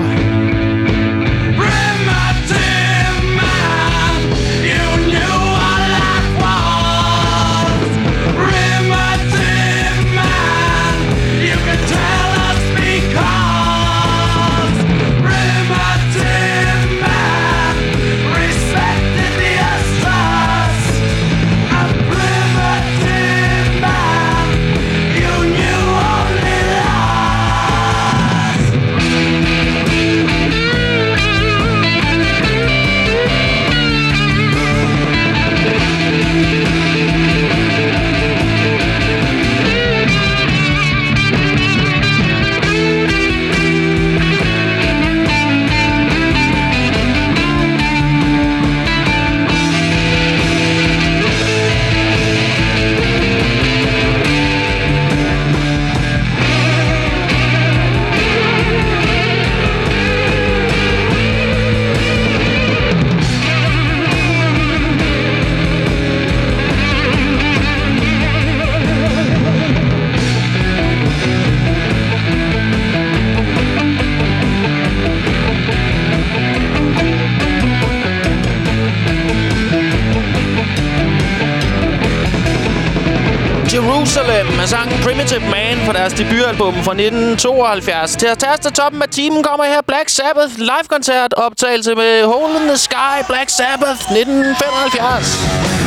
Jerusalem med sangen Primitive Man fra deres debutalbum fra 1972. Til at taste toppen af timen kommer her Black Sabbath live-koncert optagelse med Hole in the Sky, Black Sabbath 1975.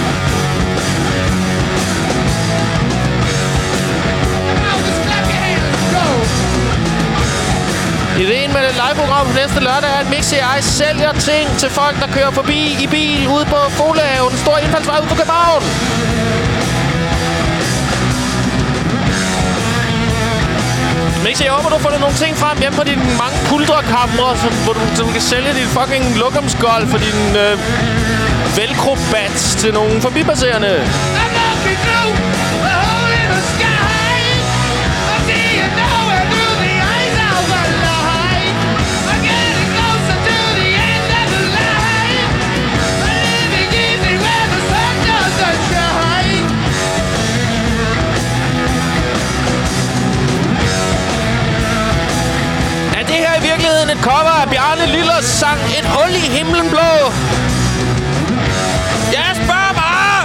Ideen med det live-program på næste lørdag er, at Mixi og jeg sælger ting til folk, der kører forbi i bil ude på Folehaven. En stor indfaldsvej ude på København. Mixi, jeg håber, du får nogle ting frem hjemme på dine mange pultrekamre, hvor du kan sælge din fucking lokumsgolf og din velcro-bats til nogle forbipasserende. Et cover af Bjarne Lillers sang Et hul i himlen blå. Jeg spørger bare!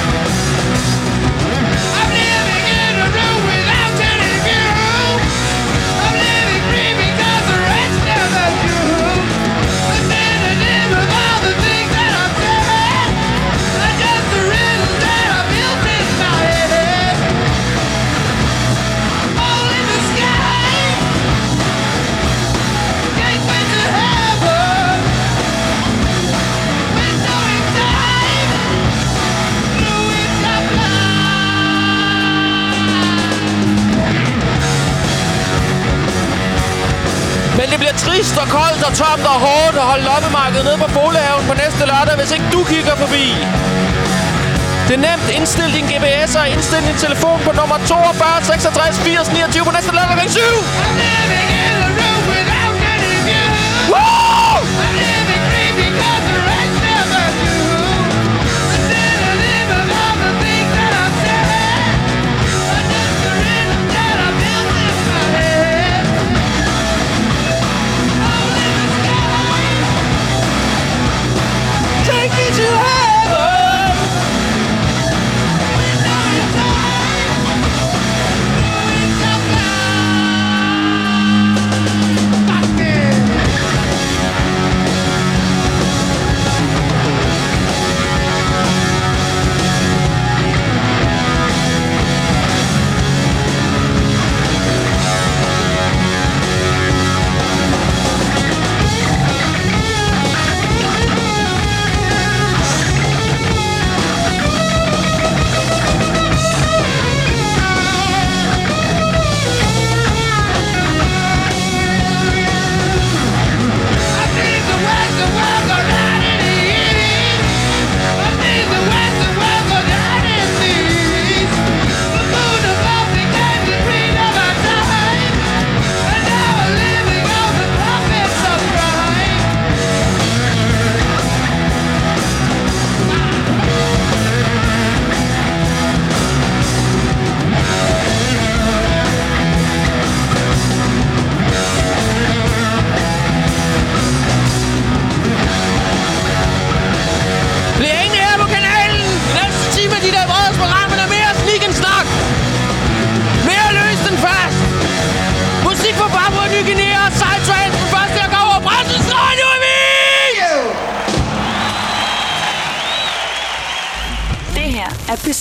I'm living in a room without any view. I'm living free because the rest never do. A synonym of all the things that I'm saying. I'm just a riddle that I built in my head. All in the sky. Men det bliver trist og koldt og tomt og hårdt at holde loppemarkedet nede på Folehaven på næste lørdag, hvis ikke du kigger forbi. Det er nemt. Indstil din GPS og indstil din telefon på nummer 42 66 80 29 på næste lørdag kl. 7.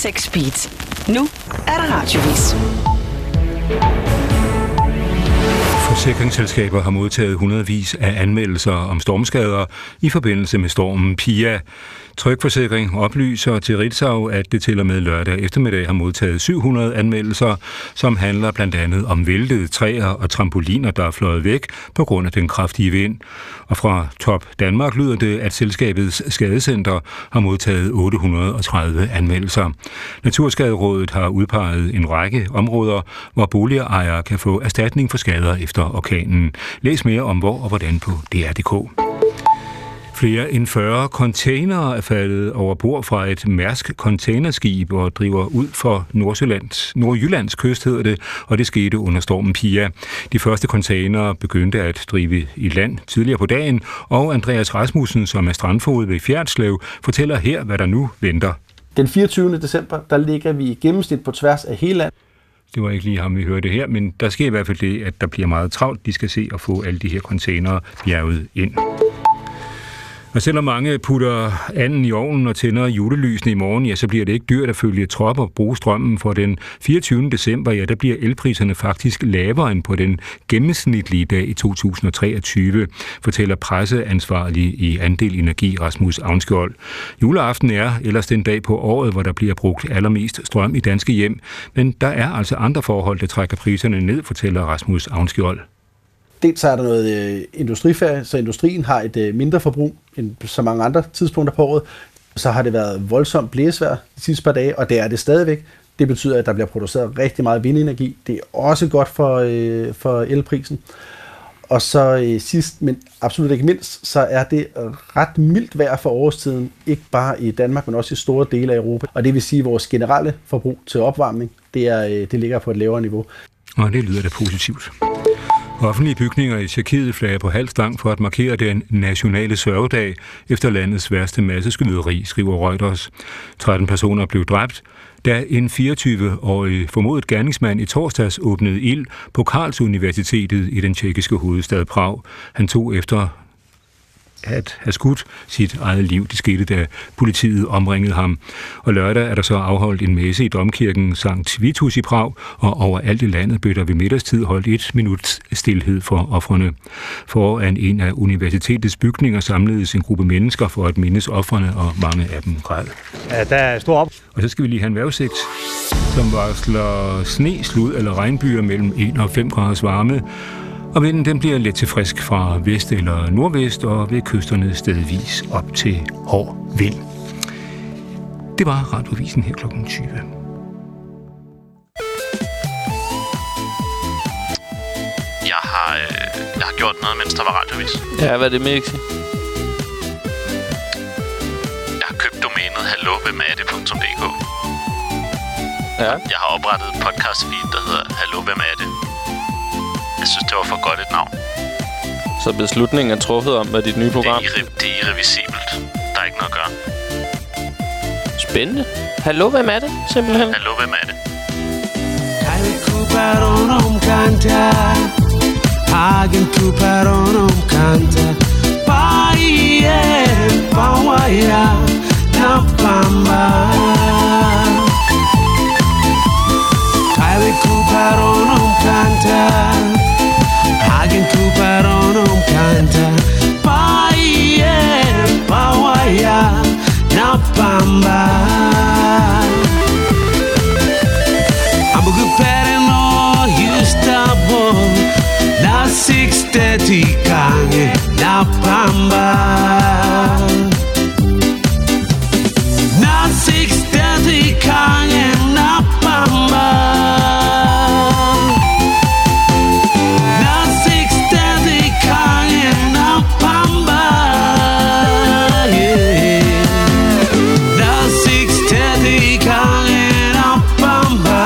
B6 Beat. Nu er der radiovis. Forsikringsselskaber har modtaget hundredvis af anmeldelser om stormskader i forbindelse med stormen Pia. Trygforsikring oplyser til Ritzau, at det til og med lørdag eftermiddag har modtaget 700 anmeldelser, som handler blandt andet om væltede træer og trampoliner, der er fløjet væk på grund af den kraftige vind. Og fra Top Danmark lyder det, at selskabets skadecenter har modtaget 830 anmeldelser. Naturskaderådet har udpeget en række områder, hvor boligejere kan få erstatning for skader efter orkanen. Læs mere om hvor og hvordan på DR.dk. Flere end 40 containere er faldet over bord fra et Mærsk containerskib og driver ud for Nordjyllands kyst, hedder det, og det skete under stormen Pia. De første containere begyndte at drive i land tidligere på dagen, og Andreas Rasmussen, som er strandfoged ved Fjerdslev, fortæller her, hvad der nu venter. Den 24. december, der ligger vi i gennemsnit på tværs af hele landet. Det var ikke lige ham, vi hørte her, men der sker i hvert fald det, at der bliver meget travlt. De skal se at få alle de her containere bjerget ind. Og selvom mange putter anden i ovnen og tænder julelysene i morgen, ja, så bliver det ikke dyrt at følge trop og bruge strømmen. For den 24. december, ja, der bliver elpriserne faktisk lavere end på den gennemsnitlige dag i 2023, fortæller presseansvarlig i Andel Energi Rasmus Avnskjold. Juleaften er ellers den dag på året, hvor der bliver brugt allermest strøm i danske hjem, men der er altså andre forhold, der trækker priserne ned, fortæller Rasmus Avnskjold. Dels er der noget industriferie, så industrien har et mindre forbrug end så mange andre tidspunkter på året. Så har det været voldsomt blæsvejr de sidste par dage, og det er det stadigvæk. Det betyder, at der bliver produceret rigtig meget vindenergi. Det er også godt for elprisen. Og så sidst, men absolut ikke mindst, så er det ret mildt vejr for årstiden, ikke bare i Danmark, men også i store dele af Europa. Og det vil sige, at vores generelle forbrug til opvarmning, det ligger på et lavere niveau. Og det lyder da positivt. Offentlige bygninger i Tjekkiet flager på halv stang for at markere den nationale sørgedag efter landets værste masseskyderi, skriver Reuters. 13 personer blev dræbt, da en 24-årig formodet gerningsmand i torsdags åbnede ild på Karls-universitetet i den tjekkiske hovedstad Prag. Han tog efter at have skudt sit eget liv. Det skete, da politiet omringede ham. Og lørdag er der så afholdt en messe i domkirken Sankt Vitus i Prag, og overalt i landet blev der ved middagstid holdt 1 minuts stilhed for ofrene. Foran en af universitetets bygninger samledes en gruppe mennesker for at mindes ofrene, og mange af dem græd. Ja, der er stor op. Og så skal vi lige have en vejrudsigt, som varsler sne, slud eller regnbyer mellem 1 og 5 graders varme. Og vinden den bliver let til frisk fra vest eller nordvest, og ved kysterne stedvis op til hård vind. Det var Radiovisen her klokken 20. Jeg har gjort noget, mens der var radiovis. Ja, hvad er det med, ikke? Jeg har købt domænet hallovhvemerde.dk. Ja. Jeg har oprettet et podcast feed, der hedder Hallo, hvem er det? Jeg synes, det var for godt et navn. Så beslutningen er truffet om, hvad dit nye program... Det er irreversibelt. Der er ikke noget at gøre. Spændende. Hallo, hvem er det? Simpelthen. Hallo, hvem er det? Hagen kuparon canta. Hagen kuparon canta. Paie, pawaya, napamba. Hagen kuparon canta. Hagen kuparon canta. Paie, pawaya, napamba. Ambugupereno Hustabo na 6:30 gange napamba. Na 6:30 gange napamba. Na 6:30 gange napamba. Yeah. Na 6:30 gange napamba.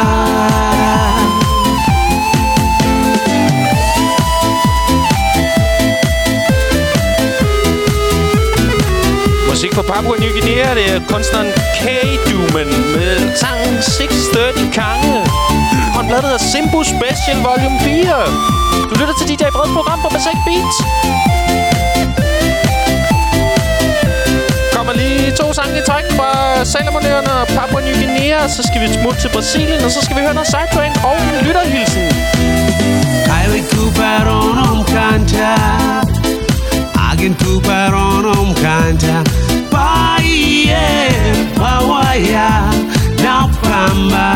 Musik fra Papua Ny Guinea, det er kunstneren K-Dumen med sangen 6:30 Kange. Og en plade, der hedder Simbu Special Volume 4. Du lytter til DJ Breds program på B6 Beats. Kommer Lige 2 sange i træk fra Salomonøerne og Papua Ny Guinea. Så skal vi smutte til Brasilien, og så skal vi høre noget Sidetrain og en lytterhilsen. Highway Cooperon canta, Agent Cooperon canta, Bahia, Bahia, Napamba.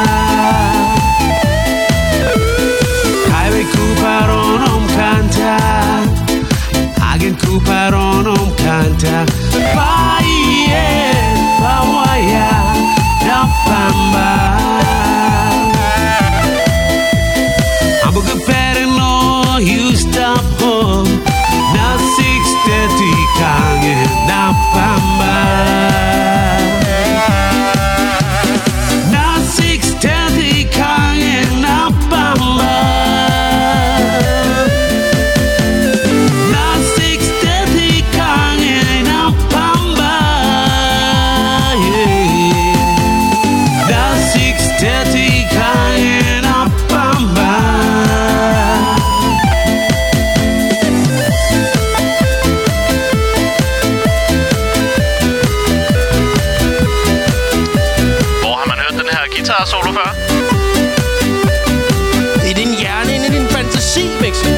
Highway Cooperon canta, Agent Cooperon canta, Bahia, Bahia, Napamba. I'm a good parent, no, you stop home. Now 6:30 kange Napamba. Now 6:30 kange Napamba. Now 6:30 kange Napamba. Yeah. Now 6:30 kange Napamba. Guitar solo før. I din hjerne, inde i din fantasi, Mixi.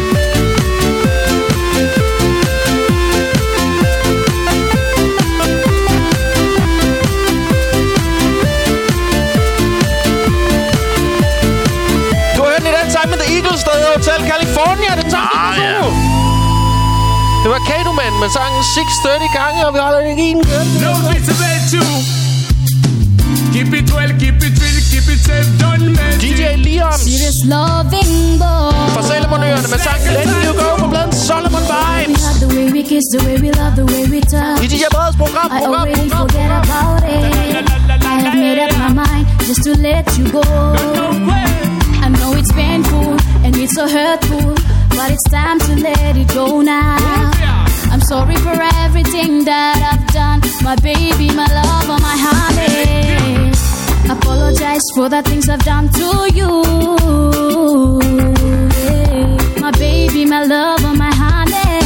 Du har hørt den sang med The Eagles, der hedder Hotel California. Den sang, ja. Det var Kato Man med sangen 6:30 gange, og vi holder den i en kørende. No, it's about you. Keep it well, keep it real, keep it safe, don't mess DJ Leons fra Salomonøerne med sangen Let You Go på bladen Solomon Vibes. The way we kiss, the way we love, the way we touch. I DJ Breds program. I already forget about it. I have made up my mind just to let you go. I know it's painful and it's so hurtful, but it's time to let it go now. I'm sorry for everything that I've done, my baby, my love, or my honey. Apologize for the things I've done to you. Yeah. My baby, my love, or my honey.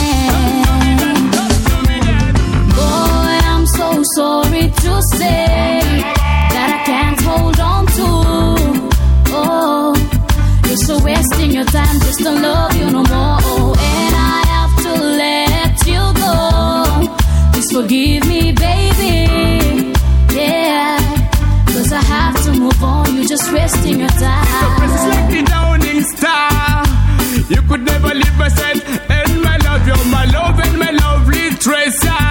Boy, I'm so sorry to say that I can't hold on to. Oh, you're so wasting your time just to love you no more. And I have to let you go. Please forgive me, baby. Yeah, 'cause I have to move on. You're just wasting your time. So precious like the downing star. You could never leave my side. And my love, you're my love and my lovely treasure.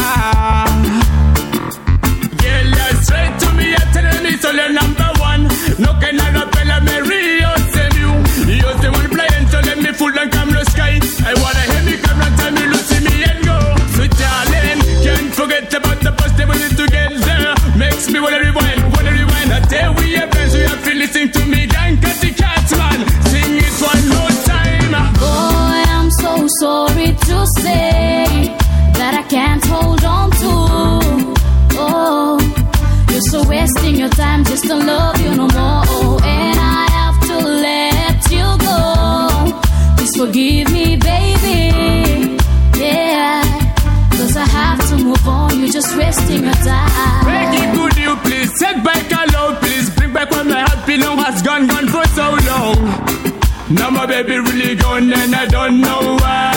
Yeah, you're straight to me, you're telling me so you're number one. No can I not tell me Rio send you. You're the one playing to let me full and come the sky. I wanna hear me come and tell me Lucy me and go. So darling, can't forget about the past that we did together. Makes me wanna rewind. That day we have friends, we have been listening to me. Gang cut the cat man, sing it one more time. Boy, I'm so sorry to say that I can't hold on to. Oh, you're so wasting your time just to love you no more. And I have to let you go. Please forgive me, baby. Yeah, 'cause I have to move on. You're just wasting your time. Make it good, you please. Set back alone, please. Bring back what my happy long has gone for so long. Now my baby really gone and I don't know why.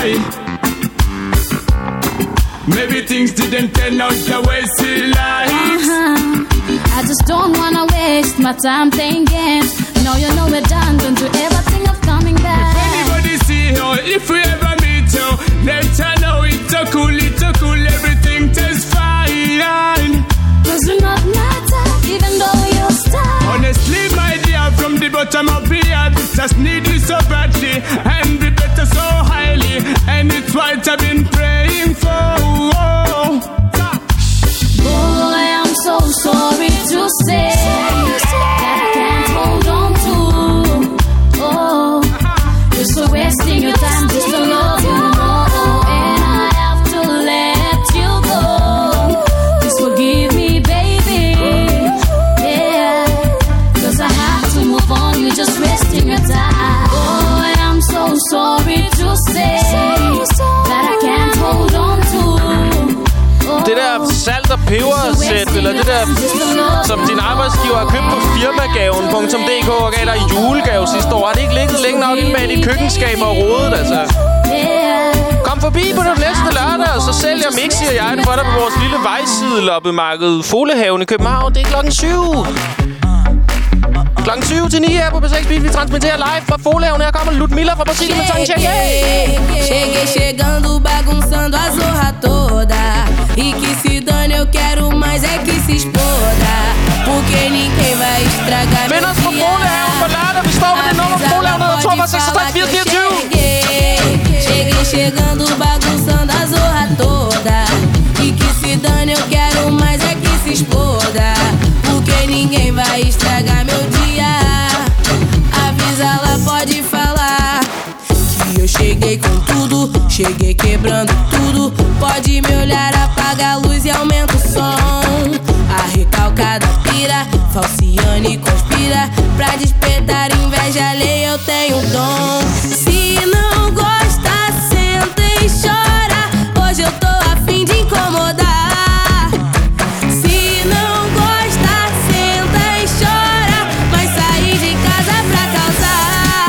Maybe things didn't turn out the way she likes. I just don't wanna waste my time playing games. Now you know we're done, don't you ever think of coming back. If anybody see her, if we ever meet her, let her know it's so cool, everything tastes fine. 'Cause you're not my type, even though you're star. Honestly, my dear, from the bottom of the heart, just need you so badly, and be better so highly, and it's what I've been praying for. Boy, I'm so sorry to say that I can't hold on to. Oh, you're so wasting your time just to love you more. And I have to pebersæt, eller det der, som din arbejdsgiver har købt på firmagaven.dk og gav dig i julegave sidste år. Har det ikke ligget længe nok inde bag dit køkkenskab og rodet, altså? Kom forbi på det næste lørdag, og så sælger Mixi og jeg det for dig på vores lille vejsideloppemarked Folehaven i København. Det er klokken 7. Klokken 7 til 9 her på B6 Beat. Vi transmitterer live fra Folehaven. Her kommer Ludmilla fra Brasilien med sangen Cheguei chegando, bagunçando a zorra toda. E que se dane, eu quero mais é que se exploda. Porque ninguém vai estragar meu dia. Find os på Folehaven på lørdag. Vi står med det nummer på Folehaven. 24. Cheguei chegando, bagunçando a zorra toda. E que se dane, eu quero mais é que se exploda. Porque ninguém vai estragar meu dia. Avisa, ela pode falar que eu cheguei com tudo, cheguei quebrando tudo. Pode me olhar, apaga a luz e aumenta o som. A recalcada pira, falciane e conspira. Pra despertar inveja alheia eu tenho dom. Se não gosta, senta e chora. Hoje eu tô a fim de incomodar. Se não gosta, senta e chora. Vai sair de casa pra causar.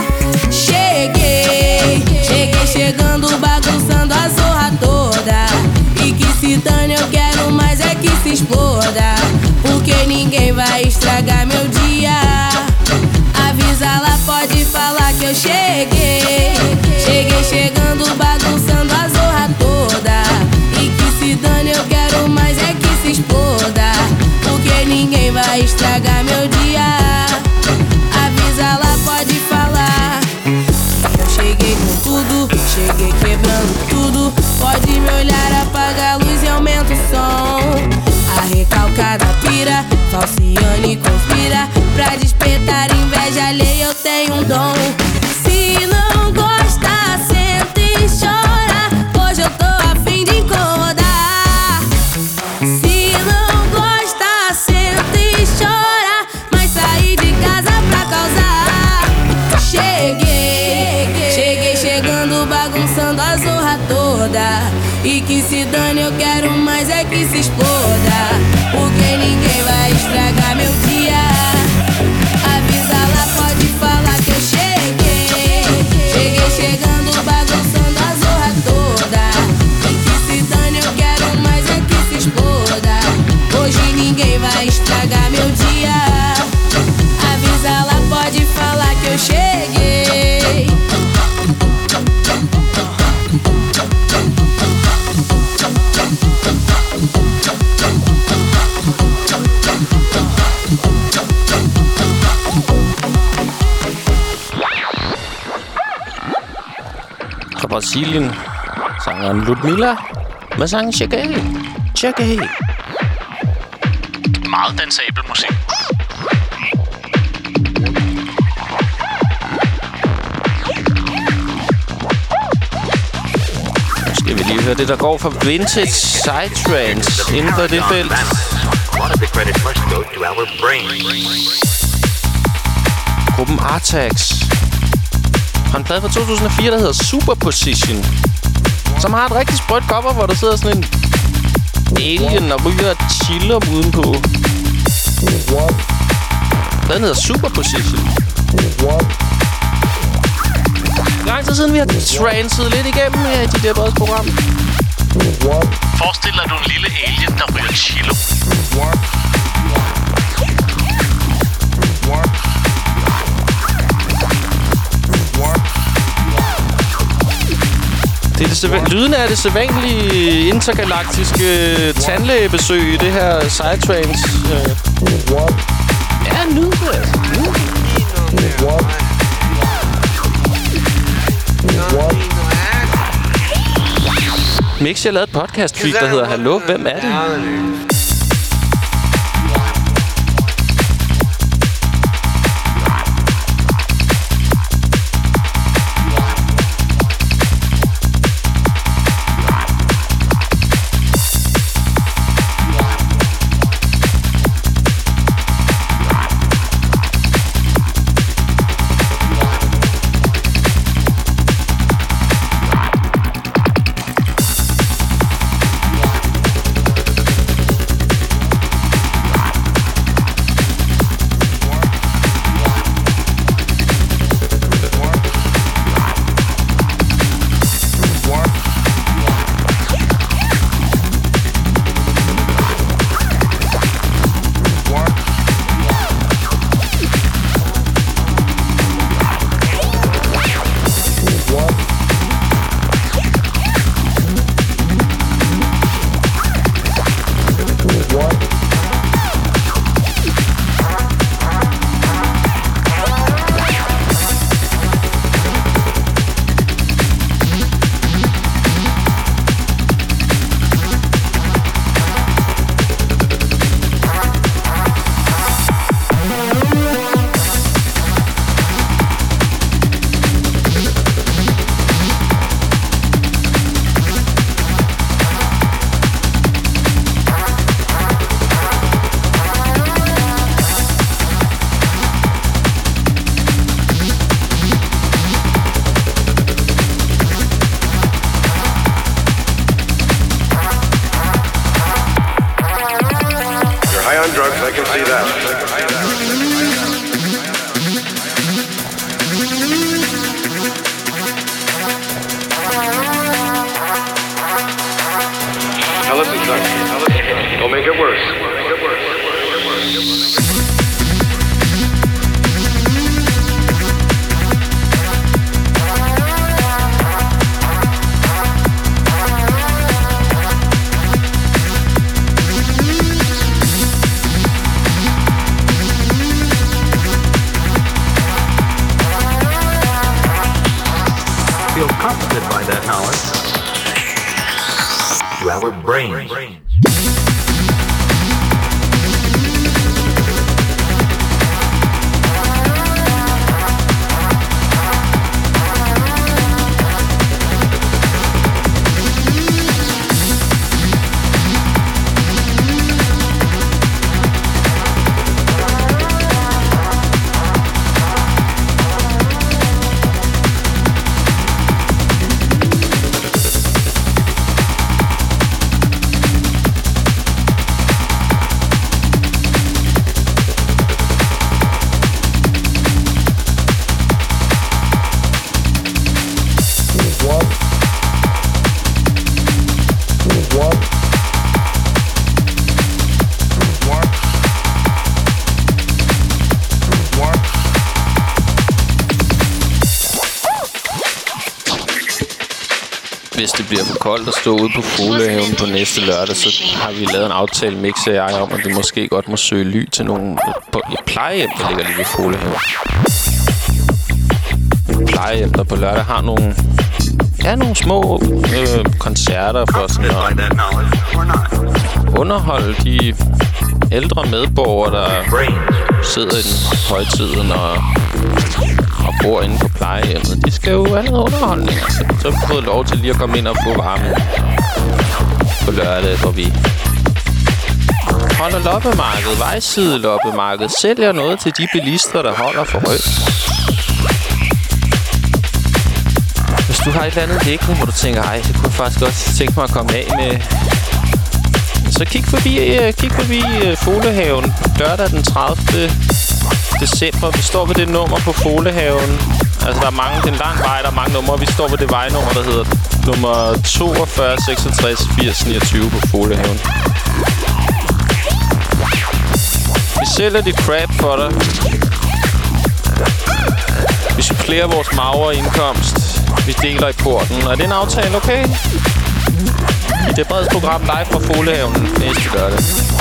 Cheguei chegando, bagunçando a zorra toda. E que se dane, eu quero mais é que se exploda. Porque ninguém vai estragar meu dia. Avisa, ela pode falar que eu cheguei. Cheguei chegando, bagunçando a zorra toda. E que se dane, eu quero mais é que se exploda. Porque ninguém vai estragar meu dia. Avisa, ela pode falar. Eu cheguei com tudo, cheguei quebrando tudo. Pode me olhar, apaga a luz e aumenta o som. A recalcada pira, falciane e conspira. Pra despertar inveja alheia eu tenho um dom. Se não gosta, senta e chora. Hoje eu tô a fim de incomodar. Se não gosta, senta e chora. Mas sair de casa pra causar. Cheguei chegando, bagunçando a zorra toda. E que se dane, eu quero mais é que se exploda. Porque ninguém vai estragar meu dia. Avisa, ela pode falar que eu cheguei. Cheguei chegando, bagunçando a zorra toda. E que se dane, eu quero mais é que se exploda. Hoje ninguém vai estragar meu dia. Avisa, ela pode falar que eu cheguei. Fra Brasilien, sangeren Ludmilla med sangen Cheguei. Meget dansabel musik. Skal vi lige høre det, der går fra vintage psytrance inden for det felt. Gruppen Artax har en plade fra 2004, der hedder Superposition, som har et rigtig sprødt cover, hvor der sidder sådan en alien og ryger et chiller udenpå. Pladen hedder Superposition. Lang tid siden vi har transet lidt igennem her i dit Breds program. Forestil dig, du en lille alien, der ryger chilo. Det er lyden af det sædvanlige intergalaktiske tandlægebesøg i det her psytrance. Ja, nyd det altså. Mixi har lavet et podcast feed, der hedder Hallo, hvem er det? prompted by that knowledge to our brains. Hvis det bliver for koldt at stå ude på Folehaven på næste lørdag, så har vi lavet en aftale, Mix og jeg, om, at vi måske godt må søge ly til nogle på et plejehjem, der ligger lige ved Folehaven. Et plejehjem, der på lørdag har nogle små koncerter for sådan at underholde de ældre medborgere, der sidder i den højtiden og bor inde på plejehjemmet. De skal jo have noget underholdning. Altså. Så har vi fået lov til lige at komme ind og få varme på lørdag, hvor vi holder loppemarked, vejside loppemarked, sælger noget til de bilister, der holder for rødt. Hvis du har et eller andet liggende, hvor du tænker, ej, det kunne jeg faktisk godt tænke mig at komme af med, så kig forbi Folehaven lørdag den 30. december. Vi står ved det nummer på Folehaven. Altså, der er mange, det er en lang vej, der er mange numre. Vi står ved det vejnummer, der hedder nummer 42 66 80 29 på Folehaven. Vi sælger dit crap for dig. Vi supplerer vores magre indkomst. Vi deler i porten. Er det en aftale, okay? I det brede program live fra Folehaven næste lørdag.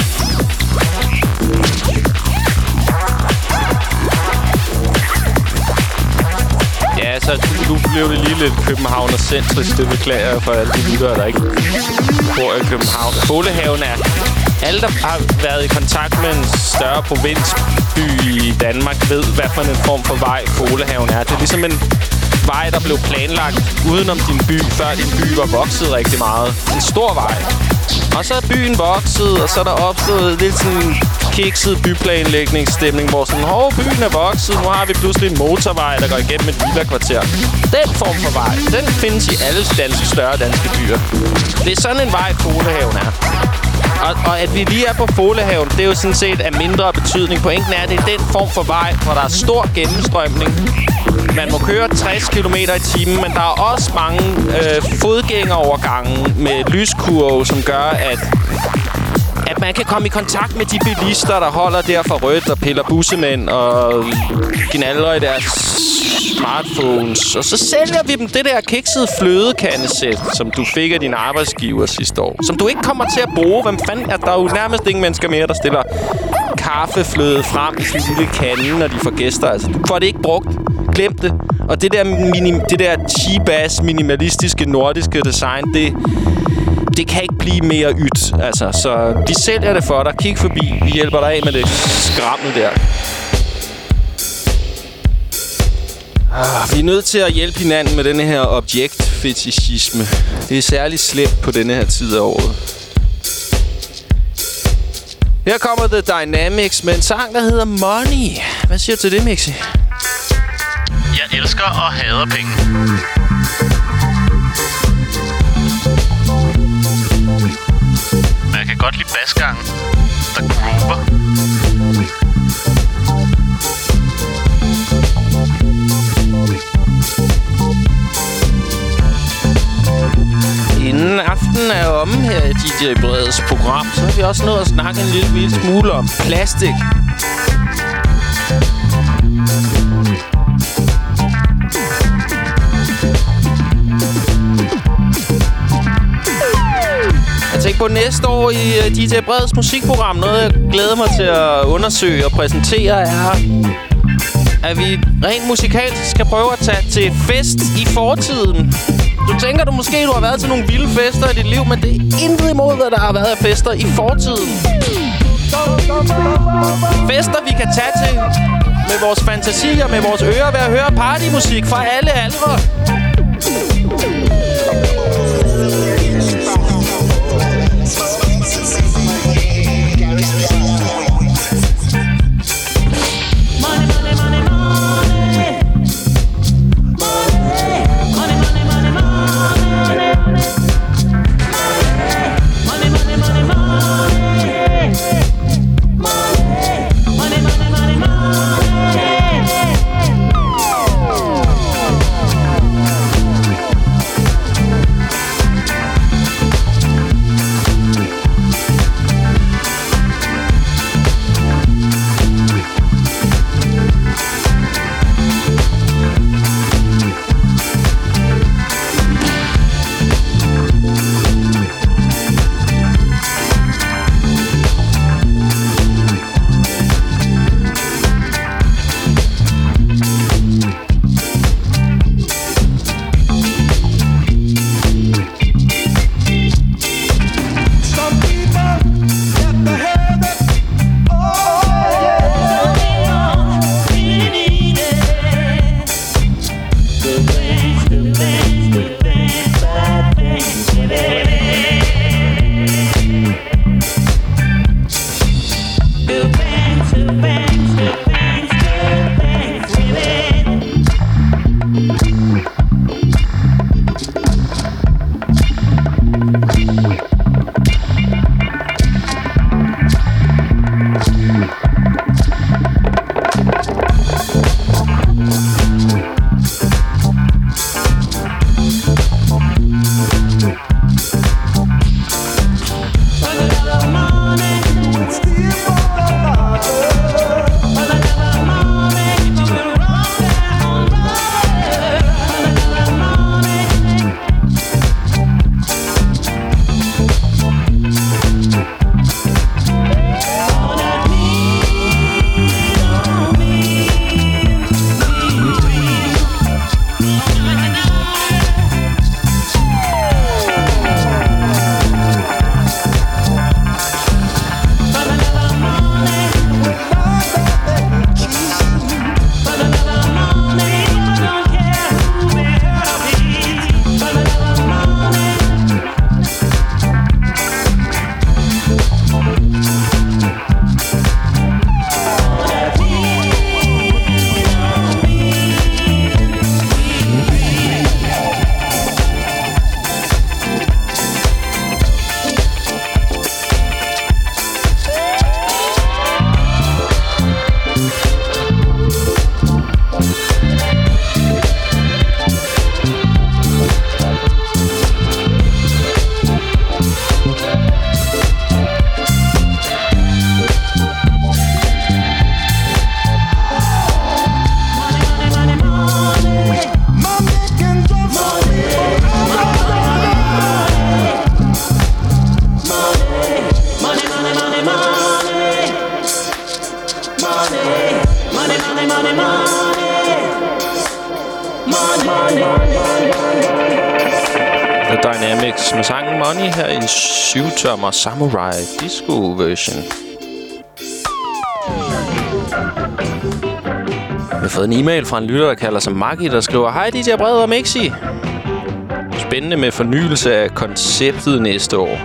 Ja, så nu blev det lige lidt københavnercentrisk. Det beklager jeg for alle de lyttere, der ikke bor i København. Folehaven er... Alle, der har været i kontakt med en større provinsby i Danmark, ved, hvad for en form for vej Folehaven er. Det er ligesom en vej, der blev planlagt udenom din by, før din by var vokset rigtig meget. En stor vej. Og så er byen vokset, og så er der opstået lidt sådan en kikset byplanlægningsstemning, hvor sådan, byen er vokset, nu har vi pludselig en motorvej, der går igennem et villakvarter. Den form for vej, den findes i alle større danske byer. Det er sådan en vej, Folehaven er. Og at vi lige er på Folehaven, det er jo sådan set af mindre betydning. Pointen er, at det er den form for vej, hvor der er stor gennemstrømning. Man må køre 60 km i timen, men der er også mange fodgængerovergange med lyskurve, som gør, at man kan komme i kontakt med de bilister, der holder der for rødt og piller bussemænd og gnaldrer i deres smartphones. Og så sælger vi dem det der kiksede flødekandesæt, som du fik af din arbejdsgiver sidste år. Som du ikke kommer til at bruge. Hvem fanden er der jo nærmest ingen mennesker mere, der stiller kaffefløde frem i sin lille kande, når de får gæster. Altså, du får det ikke brugt. Glem det. Og det der cheap-ass, minimalistiske, nordiske design, det kan ikke blive mere ydt. Altså, så vi sælger det for dig. Kig forbi. Vi hjælper dig af med det skrammel der. Vi er nødt til at hjælpe hinanden med denne her objektfetishisme. Det er særligt slemt på denne her tid af året. Her kommer The Dynamics med en sang, der hedder Money. Hvad siger du til det, Mixi? Jeg elsker og hader penge. Men jeg kan godt lide basgangen, der groover. Inden aftenen er omme her i DJ Breds program, så har vi også nået at snakke en lille smule om plastik. Jeg tænker på næste år i DJ Breds musikprogram, noget jeg glæder mig til at undersøge og præsentere, er, at vi rent musikalsk skal prøve at tage til fest i fortiden. Du tænker, du har været til nogle vilde fester i dit liv, men det er intet imod, hvad der har været af fester i fortiden. Fester, vi kan tage til med vores fantasier, med vores ører ved at høre partymusik fra alle aldre. The Dynamics med sangen Money her i 7-tommer Samurai Disco version. Jeg har fået en e-mail fra en lytter, der kalder sig Maggie, der skriver: Hej DJ Brede og Mixi. Spændende med fornyelse af konceptet næste år.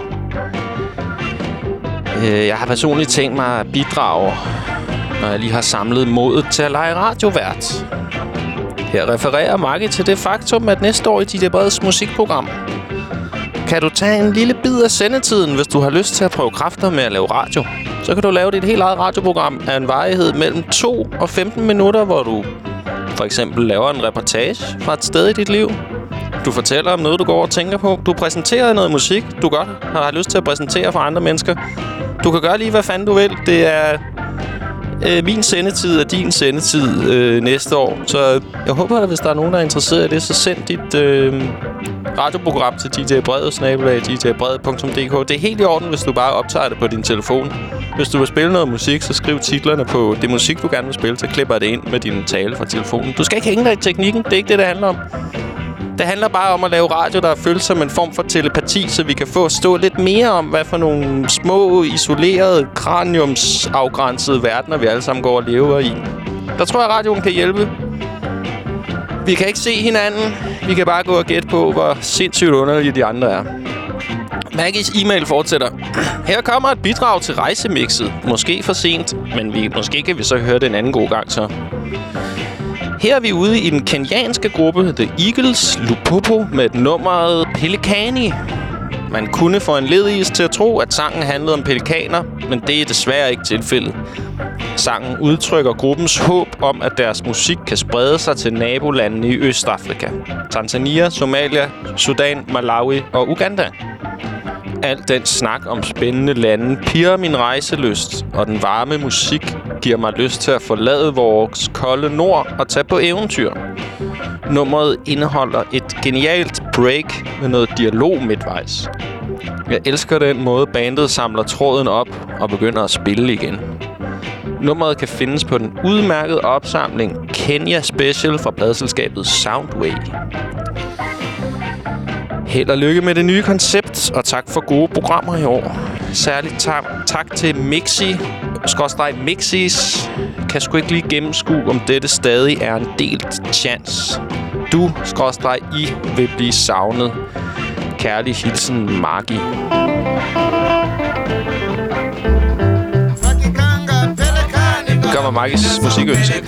Jeg har personligt tænkt mig at bidrage, når jeg lige har samlet modet til at lege radiovært. Her refererer Maggie til det faktum, at næste år i DJ Breds musikprogram kan du tage en lille bid af sendetiden, hvis du har lyst til at prøve kræfter med at lave radio. Så kan du lave dit helt eget radioprogram af en varighed mellem 2 og 15 minutter, hvor du for eksempel laver en reportage fra et sted i dit liv. Du fortæller om noget, du går og tænker på. Du præsenterer noget musik, du godt har lyst til at præsentere for andre mennesker. Du kan gøre lige, hvad fanden du vil. Det er min sendetid og din sendetid næste år. Så jeg håber, at hvis der er nogen, der er interesseret i det, så send dit radioprogram til djbrede@djbrede.dk. Det er helt i orden, hvis du bare optager det på din telefon. Hvis du vil spille noget musik, så skriv titlerne på det musik, du gerne vil spille, så klipper det ind med din tale fra telefonen. Du skal ikke hænge dig i teknikken. Det er ikke det, det handler om. Det handler bare om at lave radio, der er følt som en form for telepati, så vi kan få stå lidt mere om, hvad for nogle små, isolerede, kraniumsafgrænsede verdener, vi alle sammen går og lever i. Der tror jeg, radioen kan hjælpe. Vi kan ikke se hinanden. Vi kan bare gå og gætte på, hvor sindssygt underlige de andre er. Maggies e-mail fortsætter. Her kommer et bidrag til rejsemixet. Måske for sent, men måske kan vi så høre det en anden god gang så. Her er vi ude i den kenyanske gruppe The Eagles Lupopo med nummeret Pelikani. Man kunne få en lediges til at tro, at sangen handlede om pelikaner, men det er desværre ikke tilfældet. Sangen udtrykker gruppens håb om, at deres musik kan sprede sig til nabolandene i Østafrika. Tanzania, Somalia, Sudan, Malawi og Uganda. Al den snak om spændende lande pirrer min rejselyst, og den varme musik giver mig lyst til at forlade vores kolde nord og tage på eventyr. Nummeret indeholder et genialt break med noget dialog midtvejs. Jeg elsker den måde, bandet samler tråden op og begynder at spille igen. Nummeret kan findes på den udmærkede opsamling Kenya Special fra pladselskabet Soundway. Held og lykke med det nye koncept, og tak for gode programmer i år. Særligt tak til Mixis. Kan sgu ikke lige gennemskue, om dette stadig er en delt chance. I vil blive savnet. Kærlig hilsen, Margie. Det kommer Margies musikønske.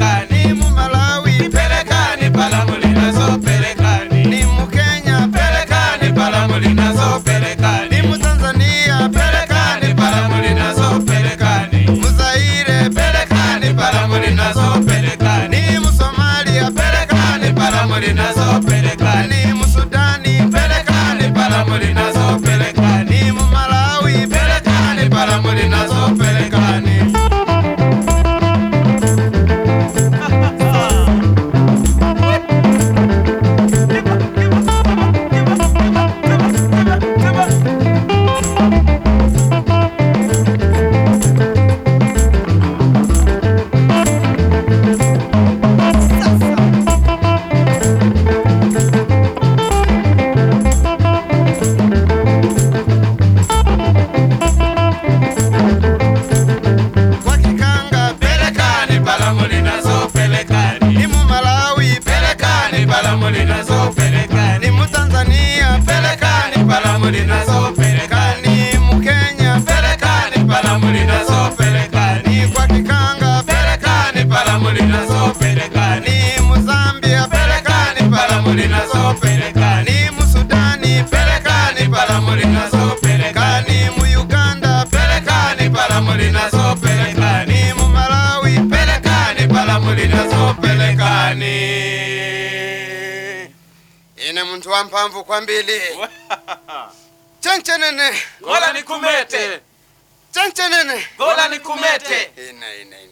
Mpamvu kwa mbili. Chanchanene. Gola ni kumete. Chanchanene. Gola ni kumete. Ina.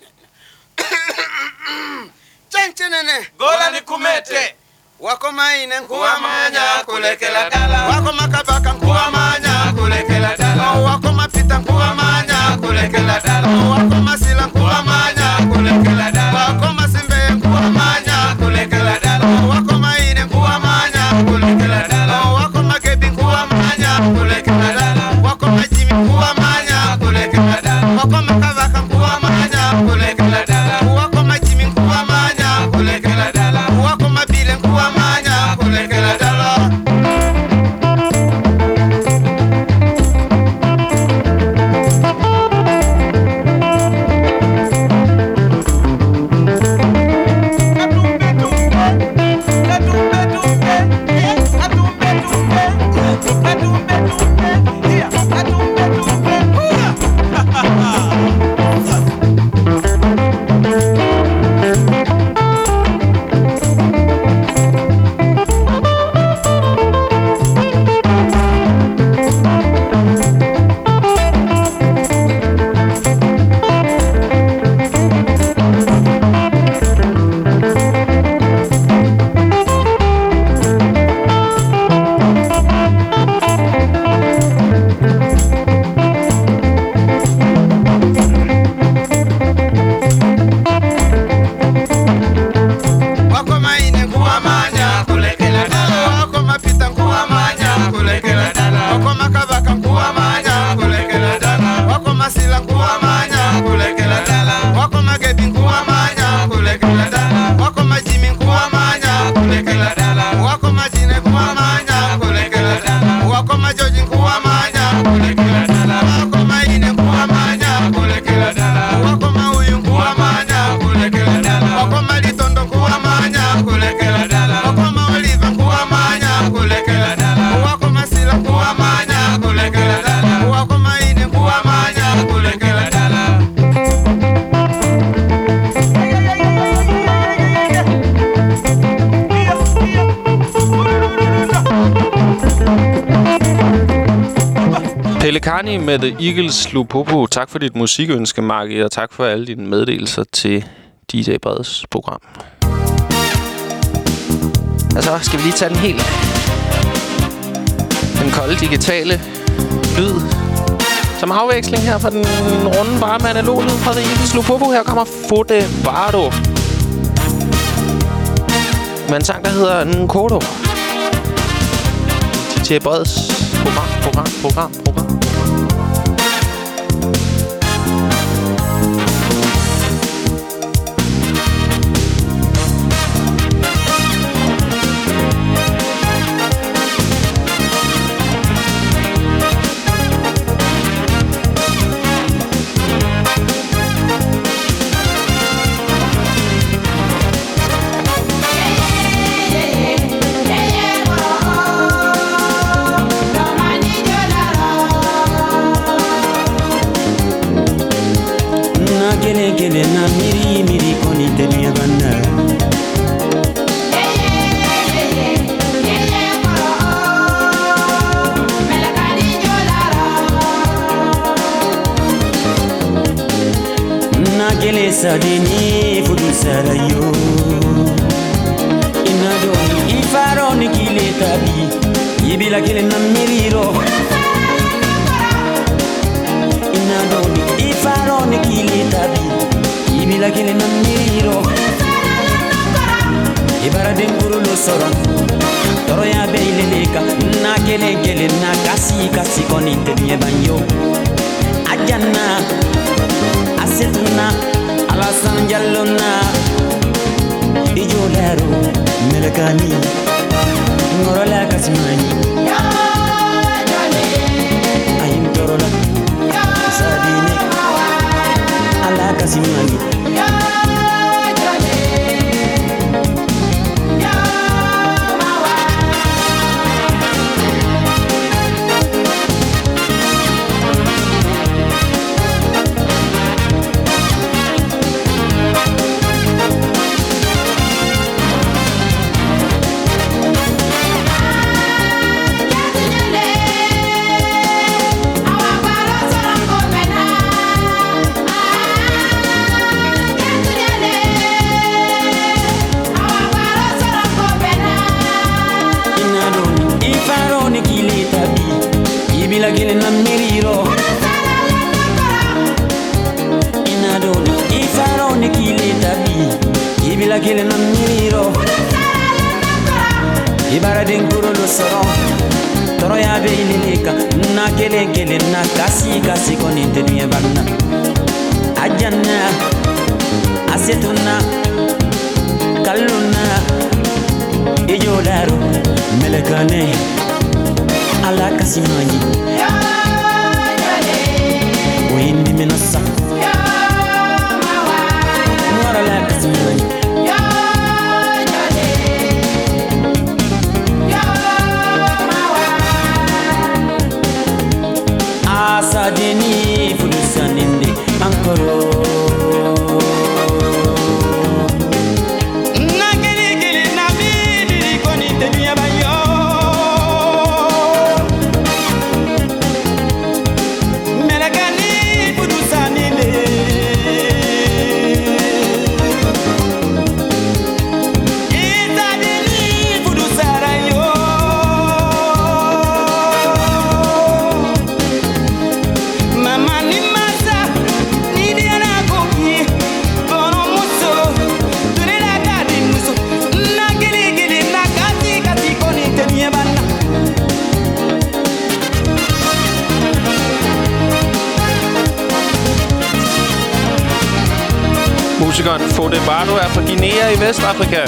Chanchanene. Gola ni kumete. Wako maine nkuwa manya kulekela dala. Wako makabaka nkuwa manya kulekela dala. Wako mapita nkuwa manya kulekela dala. Wako masila nkuwa manya kulekela dala. Wako masimbe nkuwa manya kulekela dala. Wako maine nkuwa manya kulekela dala. Wako makebi nkuwa manya kulekela dala. Wako majimi nkuwa manya kulekela dala. Wako makabaka nkuwa manya kulekela dala. Wako majimi nkuwa manya kulekela dala. Wako mabile nkuwa manya kulekela dala. Melekani med The Eagles Lupopo. Tak for dit musikønske, Marke, og tak for alle dine meddelelser til DJ Breds program. Altså, skal vi lige tage den kolde digitale lyd som afveksling her fra den runde varme analog lyd fra The Eagles Lupopo. Her kommer Fode Bardo med en sang, der hedder Nkodo. DJ Breds program. Kele na miri koni tenia bana. Na kele sadini fudu sarayo. Inado ifaro ni kile tabi. Ibila kele na miriro. Inado ifaro ni kile tabi. Ibila kele na miriro. Ibara denguru lo soron. Toro ya beile leka. Na kele na kasi koni tenia banyo. Ajana asetuna alasan jallona. Ijolero melekani ngorola kasimani. Ayim torola sadine ala kasimani. Ibila kele na miriro. Inadoni ifaro ne kile tabi. Ibila kele na miriro. Ibara denguru lo soro. Toro ya beile leka. Na kele na kasi koni tenia bana. Ajana asetuna kaluna. Ijolaro melekane ala kasimani. Windi menasa Nwara la kasimani. Asa deni fulusaninde ankoro. Musikeren Fode Bardo er fra Guinea i Vestafrika.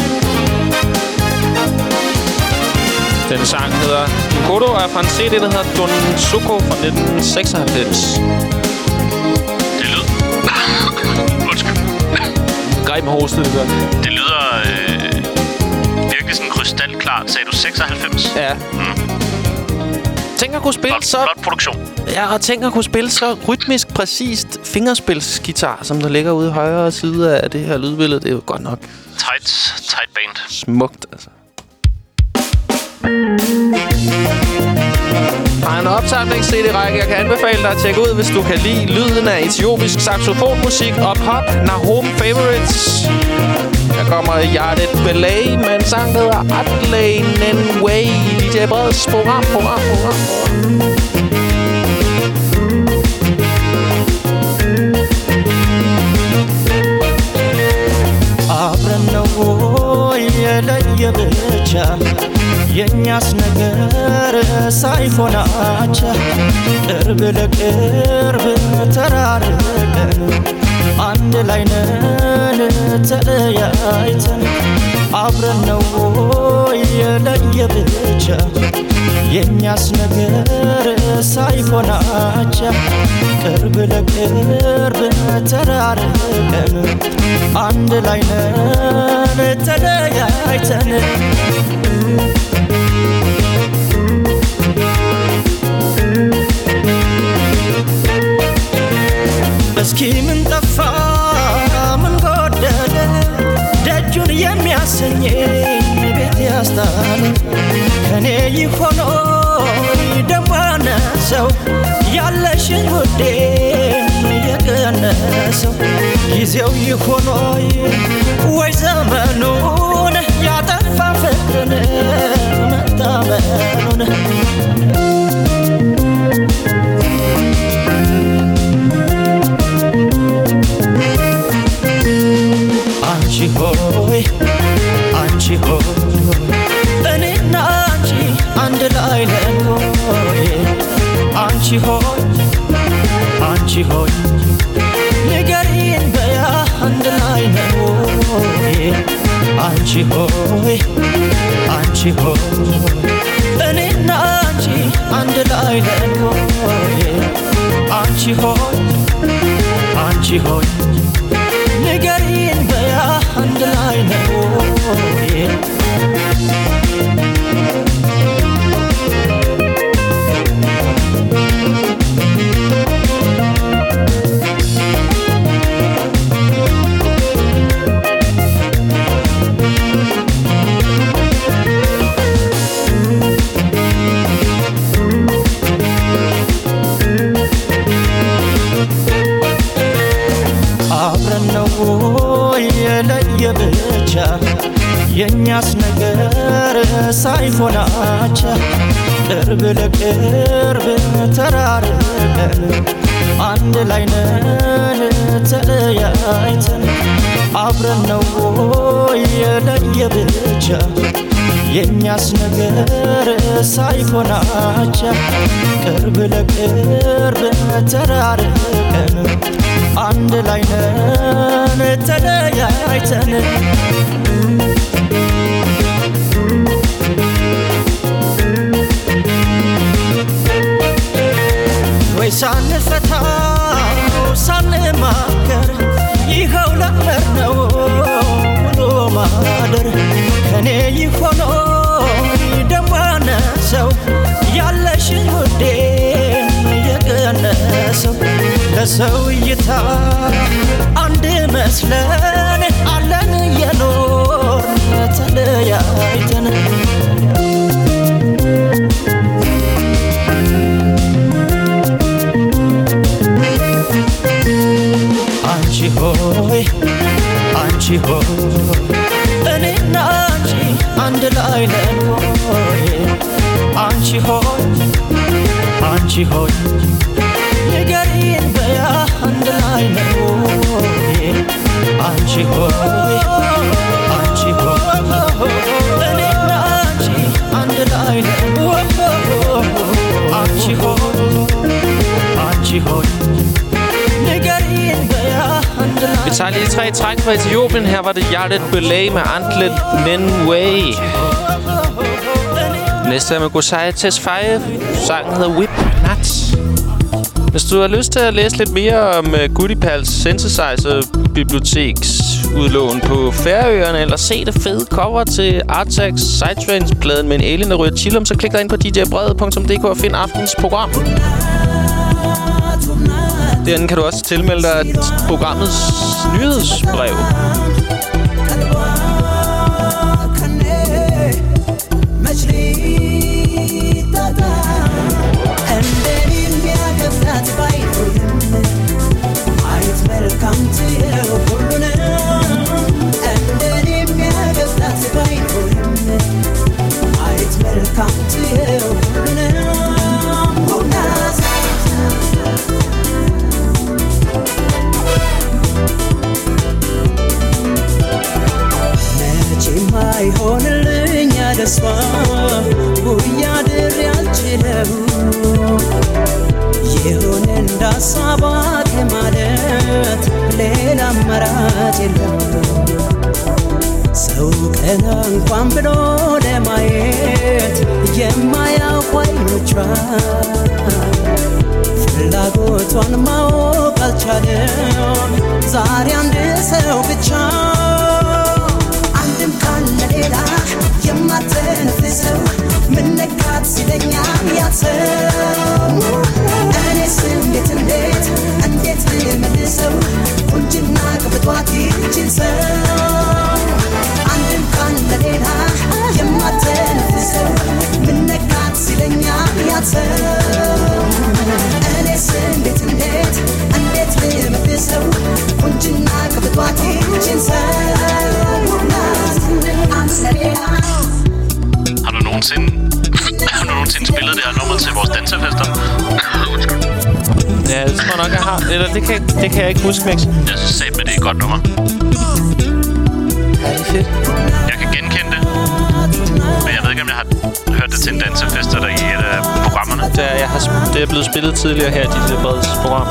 Den sang hedder Nkodo og er fra en CD, der hedder Don Soko fra 1996. Det lyder... Undskyld. Greb med hostet, det der. Det lyder virkelig sådan krystalklart. Sagde du 96? Ja. Tænk at kunne spille flot produktion. Ja, og tænk at kunne spille så rytmisk præcist fingerspilsgitar, som der ligger ude i højre side af det her lydbillede. Det er jo godt nok... Tight band. Smukt, altså. Har en opsamlings-CD-række, jeg kan anbefale dig at tjekke ud, hvis du kan lide lyden af etiopisk saxofonmusik og pop. Nahom Favorites. Der kommer Yardet Belay med en sang, der hedder Adley Nenway. DJ Breds program. የለየብቻ የእኛስ ነገር ሳይሆናቻ ቅርብ ለቅርብ ተራርቀን አንድ ላይ ነን ተለያይተን አብረን ነው የለየብቻ የእኛስ ነገር ሳይሆናቻ ቅርብ ለቅርብ ተራርቀን አንድ ላይ ነን ተለያይተን እስኪ ምን ጠፋ ምን ጎደለ ደጁን የሚያሰኘኝ ቤት ያስታለ ከኔ ይሆኖ ደሞ ያነሰው ያለሽን ውዴ የቀነሰው ጊዜው ይሆኖ ወይ ዘመኑን ያጠፋ ፍቅርን መታመኑን አንቺ ሆይ እኔና አንቺ አንድ ላይ ነን ሆይ አንቺ ሆይ ንገሪን በያ አንድ ላይ ነን ሆይ አንቺ ሆይ እኔና አንቺ አንድ ላይ ነን ሆይ አንቺ ሆይ ንገሪን በያ አንድ ላይ ነው የለየብቻ የእኛስ ነገር ሳይሆናቻ ቅርብ ለቅርብ ተራርቀን አንድ ላይ ነን ተለያይተን አብረን ነው የለየብቻ የእኛስ ነገር ሳይሆናቻ ቅርብ ለቅርብ ተራርቀን አንድ ላይ ነን ተለያይተን ወይ ሳንፈታው ሳንማከር ይኸው ለመድነው ውሎ ማደር ከኔ ይሆኖ ደሞ ያነሰው ያለሽን ውዴ የቀነሰው ለሰው እይታ አንድ መስለን አለን የኖርን ተለያይተን አንቺ ሆይ እኔና አንቺ አንድ ላይ ነን ሆይ አንቺ ሆይ ንገሪን በያ አንድ ላይ ነን ሆይ አንቺ ሆይ እኔና አንቺ አንድ ላይ ነን አንቺ ሆይ Vi tager lige 3 træk fra Etiopien. Her var det Yardet Belay med Adley Nenway. Næste er med Gosai Tesfaye. Sangen hedder Whip Nuts. Hvis du har lyst til at læse lidt mere om Goodiepals synthesizer-biblioteks udlån på Færøerne, eller se det fede cover til Artax Sidetrains-pladen med en alien, der ryger chillum, så klik dig ind på djbrede.dk og find aftens program. Derinde kan du også tilmelde dig programmets nyhedsbrev. የማይሆንልኝ ያደስፋ ጉያ ድር ያልችለው የሆነ እንዳሳባ ከማለት ሌላ አማራጭ የለም ሰው ቀና እንኳን ብሎ ለማየት የማያውቁ አይኖቿ ፍላጎቷን ማወቅ አልቻለም ዛሬ አንድ ሰው ብቻ አንድም ካለ ሌላ የማትነፍሰው ምነካት ሲለኛል ያሰው እኔስ እንዴት ልመልሰው ቁንጅና ቅብጧት ይችን ሰው አንድም ካለ ሌላ የማትነፍሰው ምነካት ሲለኛል ያሰው እኔስ እንዴት ልመልሰው ቁንጅና ቅብጧት ይችን ሰው Har du nogensinde spillet det her nummer til vores dansefester? Ja, det tror jeg nok, jeg har. Eller det kan jeg ikke huske, Mix. Jeg synes med det er et godt nummer. Ja, det er fedt. Jeg kan genkende det. Men jeg ved ikke, om jeg har hørt det til en dansefest eller i et af programmerne. Det er blevet spillet tidligere her i DJ Breds program.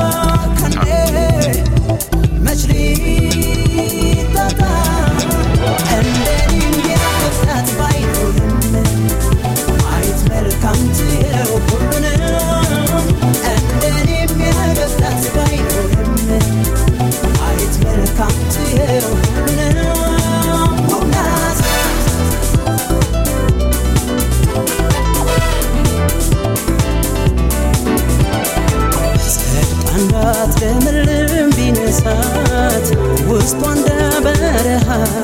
ጸድቃናት ለምልም ቢነሳት ውስጧ እንደ በረሃ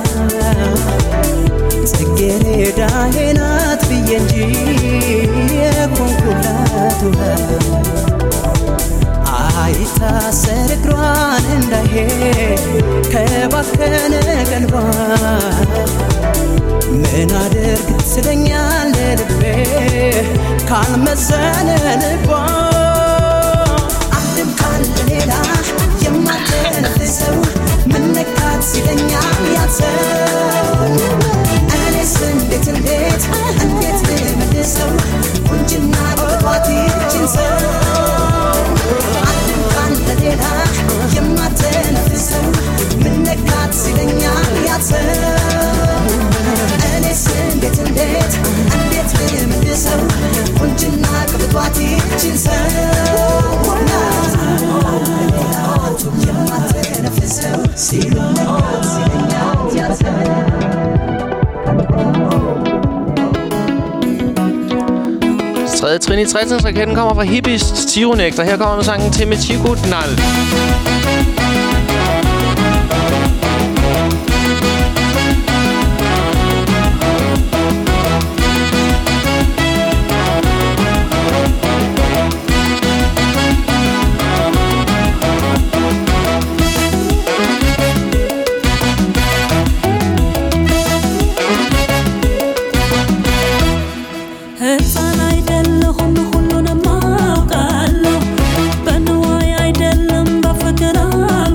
ጽጌረዳዬ ናት ብዬ እንጂ የኮንኩላት ውሃ አይታሰር እግሯን እንዳይሄድ ከባከነ ቀልቧ ምን አድርግ ስለኛል ልቤ ካልመሰለ ልቧ አንድም ካለ ሌላ የማትነፍሰው ምነካት ሲለኛል ያሰው እኔስ እንዴት ልመልሰው ቁንጅና ቅብጧት ይችን ሰው አንድም ካለ ሌላ የማትነፍሰው ምነካት ሲለኛል ያሰው እኔስ እንዴት ልመልሰው ቁንጅና ቅብጧት ይችን ሰው የማትነፍሰው ሲለኛል ያሰው Tredje trin i trætrinsraketten kommer fra Hippies Tironægter. Her kommer med sangen til Metiko Dnal. ሕፃን አይደለሁም ሁሉንም አውቃለሁ በንዋይ አይደለም በፍቅር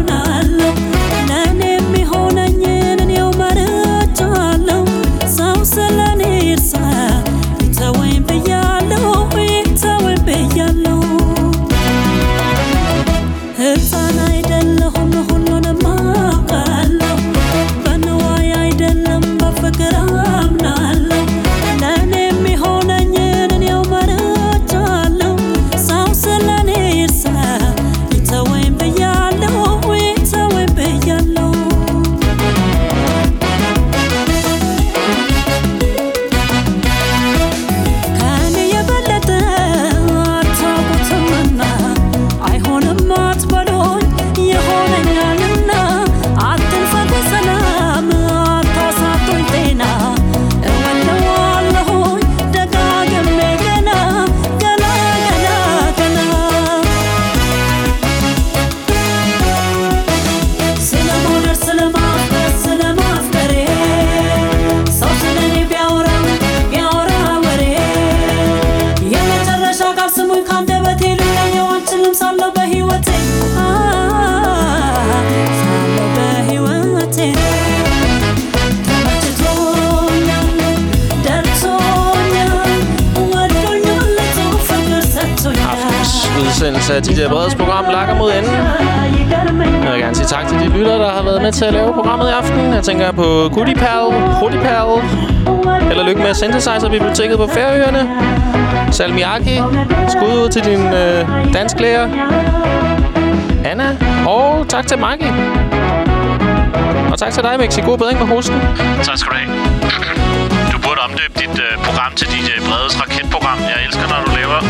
udsendelse af DJ Breds program lakker mod enden. Jeg vil gerne sige tak til de lyttere, der har været med til at lave programmet i aften. Jeg tænker på Goodiepal, Protipal. Held og lykke med Synthesizer-biblioteket på Færøerne. Salmiaki. Skud ud til din dansklærer Anna. Og tak til Maggie. Og tak til dig, Mixi. God bedring med hosten. Tak skal du have. Du burde omdøbe dit program til DJ Bredes raketprogram. Jeg elsker, når du laver...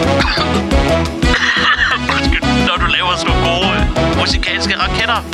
når du laver sådan nogle gode musikalske raketter.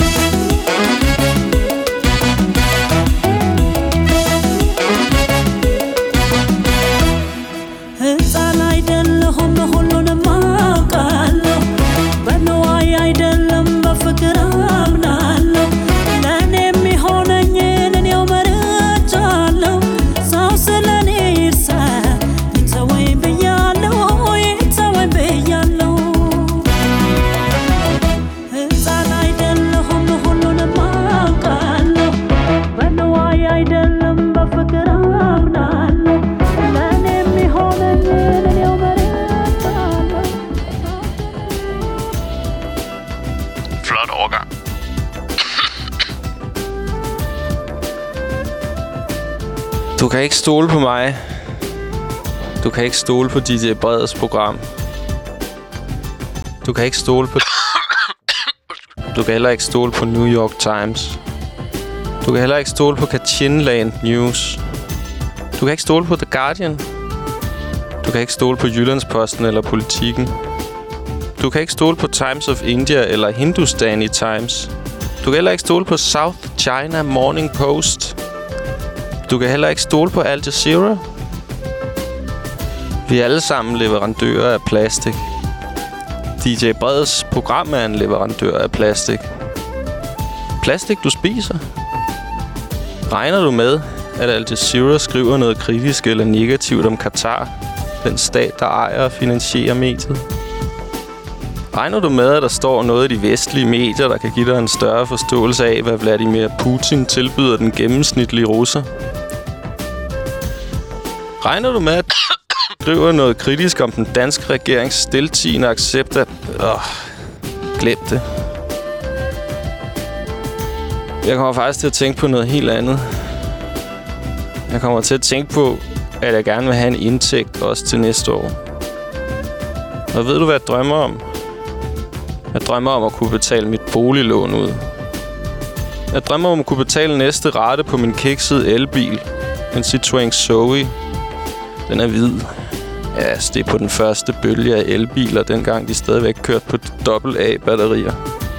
Du kan ikke stole på mig. Du kan ikke stole på DJ Breds program. Du kan ikke stole på... Du kan heller ikke stole på New York Times. Du kan heller ikke stole på Kachinland News. Du kan ikke stole på The Guardian. Du kan ikke stole på Jyllandsposten eller Politiken. Du kan ikke stole på Times of India eller Hindustani Times. Du kan heller ikke stole på South China Morning Post. Du kan heller ikke stole på Al Jazeera. Vi er alle sammen leverandører af plastik. DJ Breds program er en leverandør af plastik. Plastik, du spiser. Regner du med, at Al Jazeera skriver noget kritisk eller negativt om Katar, den stat, der ejer og finansierer mediet? Regner du med, at der står noget i de vestlige medier, der kan give dig en større forståelse af, hvad Vladimir Putin tilbyder den gennemsnitlige russer? Regner du med, at skriver noget kritisk om den danske regerings stiltiende accept af... glem det. Jeg kommer faktisk til at tænke på noget helt andet. Jeg kommer til at tænke på, at jeg gerne vil have en indtægt også til næste år. Og ved du, hvad jeg drømmer om? Jeg drømmer om at kunne betale mit boliglån ud. Jeg drømmer om at kunne betale næste rate på min kiksede elbil. En Citroën Zoe. Den er hvid. Ja, det er på den første bølge af elbiler, dengang de stadigvæk kørte på AA-batterier.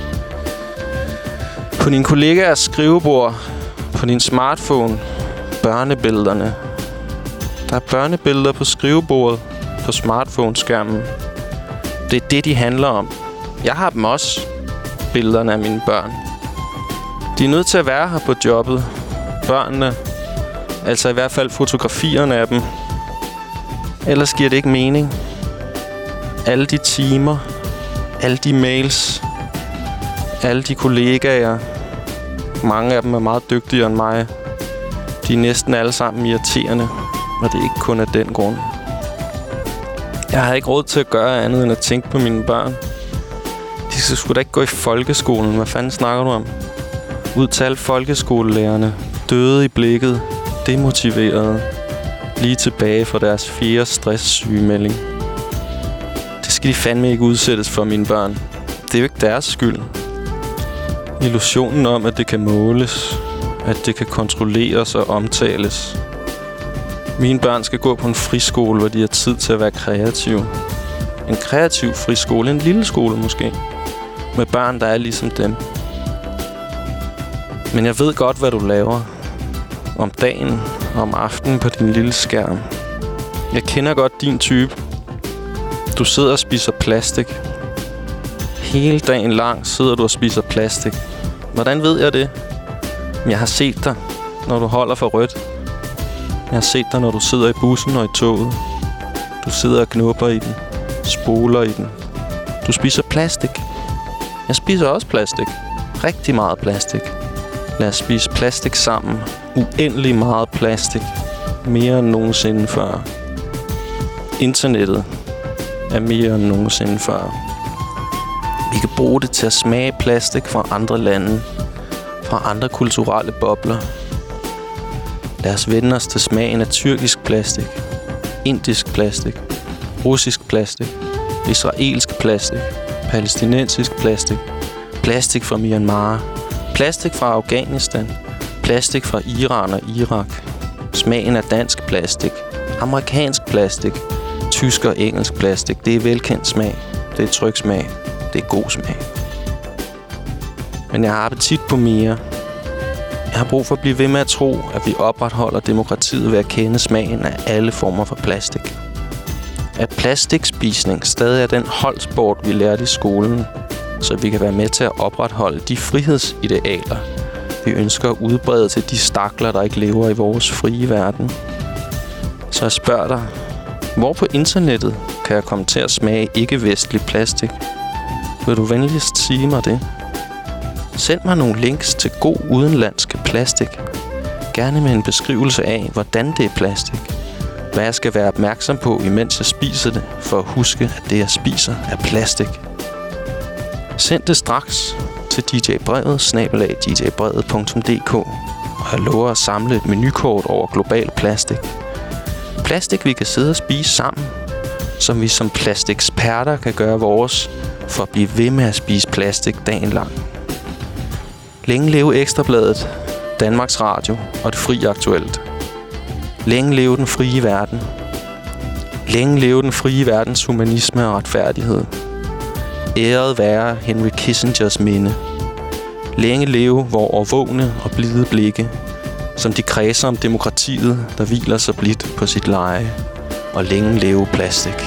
På din kollegaers skrivebord, på din smartphone, børnebillederne. Der er børnebilleder på skrivebordet, på smartphone-skærmen. Det er det, de handler om. Jeg har dem også, billederne af mine børn. De er nødt til at være her på jobbet. Børnene. Altså i hvert fald fotografierne af dem. Ellers giver det ikke mening. Alle de timer, alle de mails, alle de kollegaer. Mange af dem er meget dygtigere end mig. De er næsten alle sammen irriterende, og det er ikke kun af den grund. Jeg har ikke råd til at gøre andet end at tænke på mine børn. De skal sgu da ikke gå i folkeskolen. Hvad fanden snakker du om? Ud til alle folkeskolelærerne. Døde i blikket. Demotiverede. Lige tilbage fra deres 4. stresssygemelding. Det skal de fandme ikke udsættes for, mine børn. Det er jo ikke deres skyld. Illusionen om, at det kan måles. At det kan kontrolleres og omtales. Mine børn skal gå på en friskole, hvor de har tid til at være kreative. En kreativ friskole. En lille skole måske. Med børn, der er ligesom dem. Men jeg ved godt, hvad du laver. Om dagen og om aftenen på din lille skærm. Jeg kender godt din type. Du sidder og spiser plastik. Hele dagen lang sidder du og spiser plastik. Hvordan ved jeg det? Jeg har set dig, når du holder for rødt. Jeg har set dig, når du sidder i bussen og i toget. Du sidder og knupper i den. Spoler i den. Du spiser plastik. Jeg spiser også plastik. Rigtig meget plastik. Lad os spise plastik sammen. Uendelig meget plastik. Mere end nogensinde før. Internettet er mere end nogensinde før. Vi kan bruge det til at smage plastik fra andre lande, fra andre kulturelle bobler. Lad os vende os til smagen af tyrkisk plastik, indisk plastik, russisk plastik, israelsk plastik, palæstinensisk plastik, plastik fra Myanmar, plastik fra Afghanistan, plastik fra Iran og Irak, smagen af dansk plastik, amerikansk plastik, tysk og engelsk plastik. Det er velkendt smag, det er tryg smag, det er god smag. Men jeg har appetit på mere. Jeg har brug for at blive ved med at tro, at vi opretholder demokratiet ved at kende smagen af alle former for plastik. At plastikspisning stadig er den holdsport, vi lærte i skolen, så vi kan være med til at opretholde de frihedsidealer, vi ønsker at udbrede til de stakler, der ikke lever i vores frie verden. Så jeg spørger dig, hvor på internettet kan jeg komme til at smage ikke-vestlig plastik? Vil du venligst sige mig det? Send mig nogle links til god udenlandsk plastik. Gerne med en beskrivelse af, hvordan det er plastik. Hvad jeg skal være opmærksom på, imens jeg spiser det, for at huske, at det jeg spiser er plastik. Send det straks til djbrevet@djbrevet.dk, og jeg lover at samle et menukort over global plastik. Plastik, vi kan sidde og spise sammen, som vi som plastiksperter kan gøre vores, for at blive ved med at spise plastik dagen lang. Længe leve Ekstrabladet, Danmarks Radio og det frie Aktuelt. Længe leve den frie verden. Længe leve den frie verdens humanisme og retfærdighed. Æret være Henry Kissingers minde. Længe leve vor overvågne og blide blikke, som de kredser om demokratiet, der hviler så blidt på sit leje. Og længe leve plastik.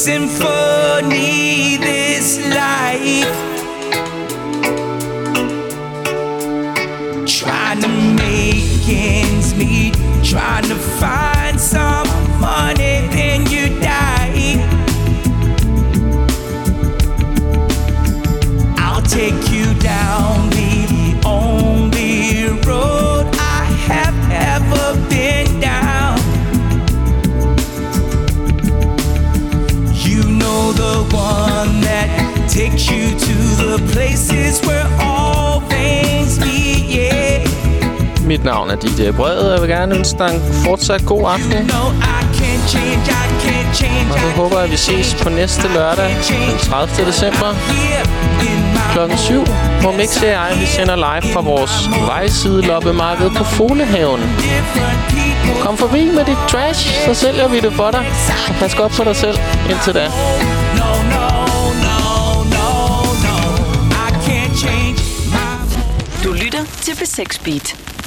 symphony, this life. Trying to make ends meet, trying to find some money, then you die. I'll take you down the only road I have ever been down. You know, the one that takes you to the places where all things meet, yeah. Mit navn er DJ Brede, og jeg vil gerne ønske dig en fortsat god aften. Og så håber jeg, at vi ses på næste lørdag, den 30. december, klokken 7, hvor Mixi og jeg, vi sender live fra vores vejside-loppemarked på Folehaven. Kom forbi med dit trash, så sælger vi det for dig. Og pas godt på dig selv indtil da. Du lytter til B6 Beat.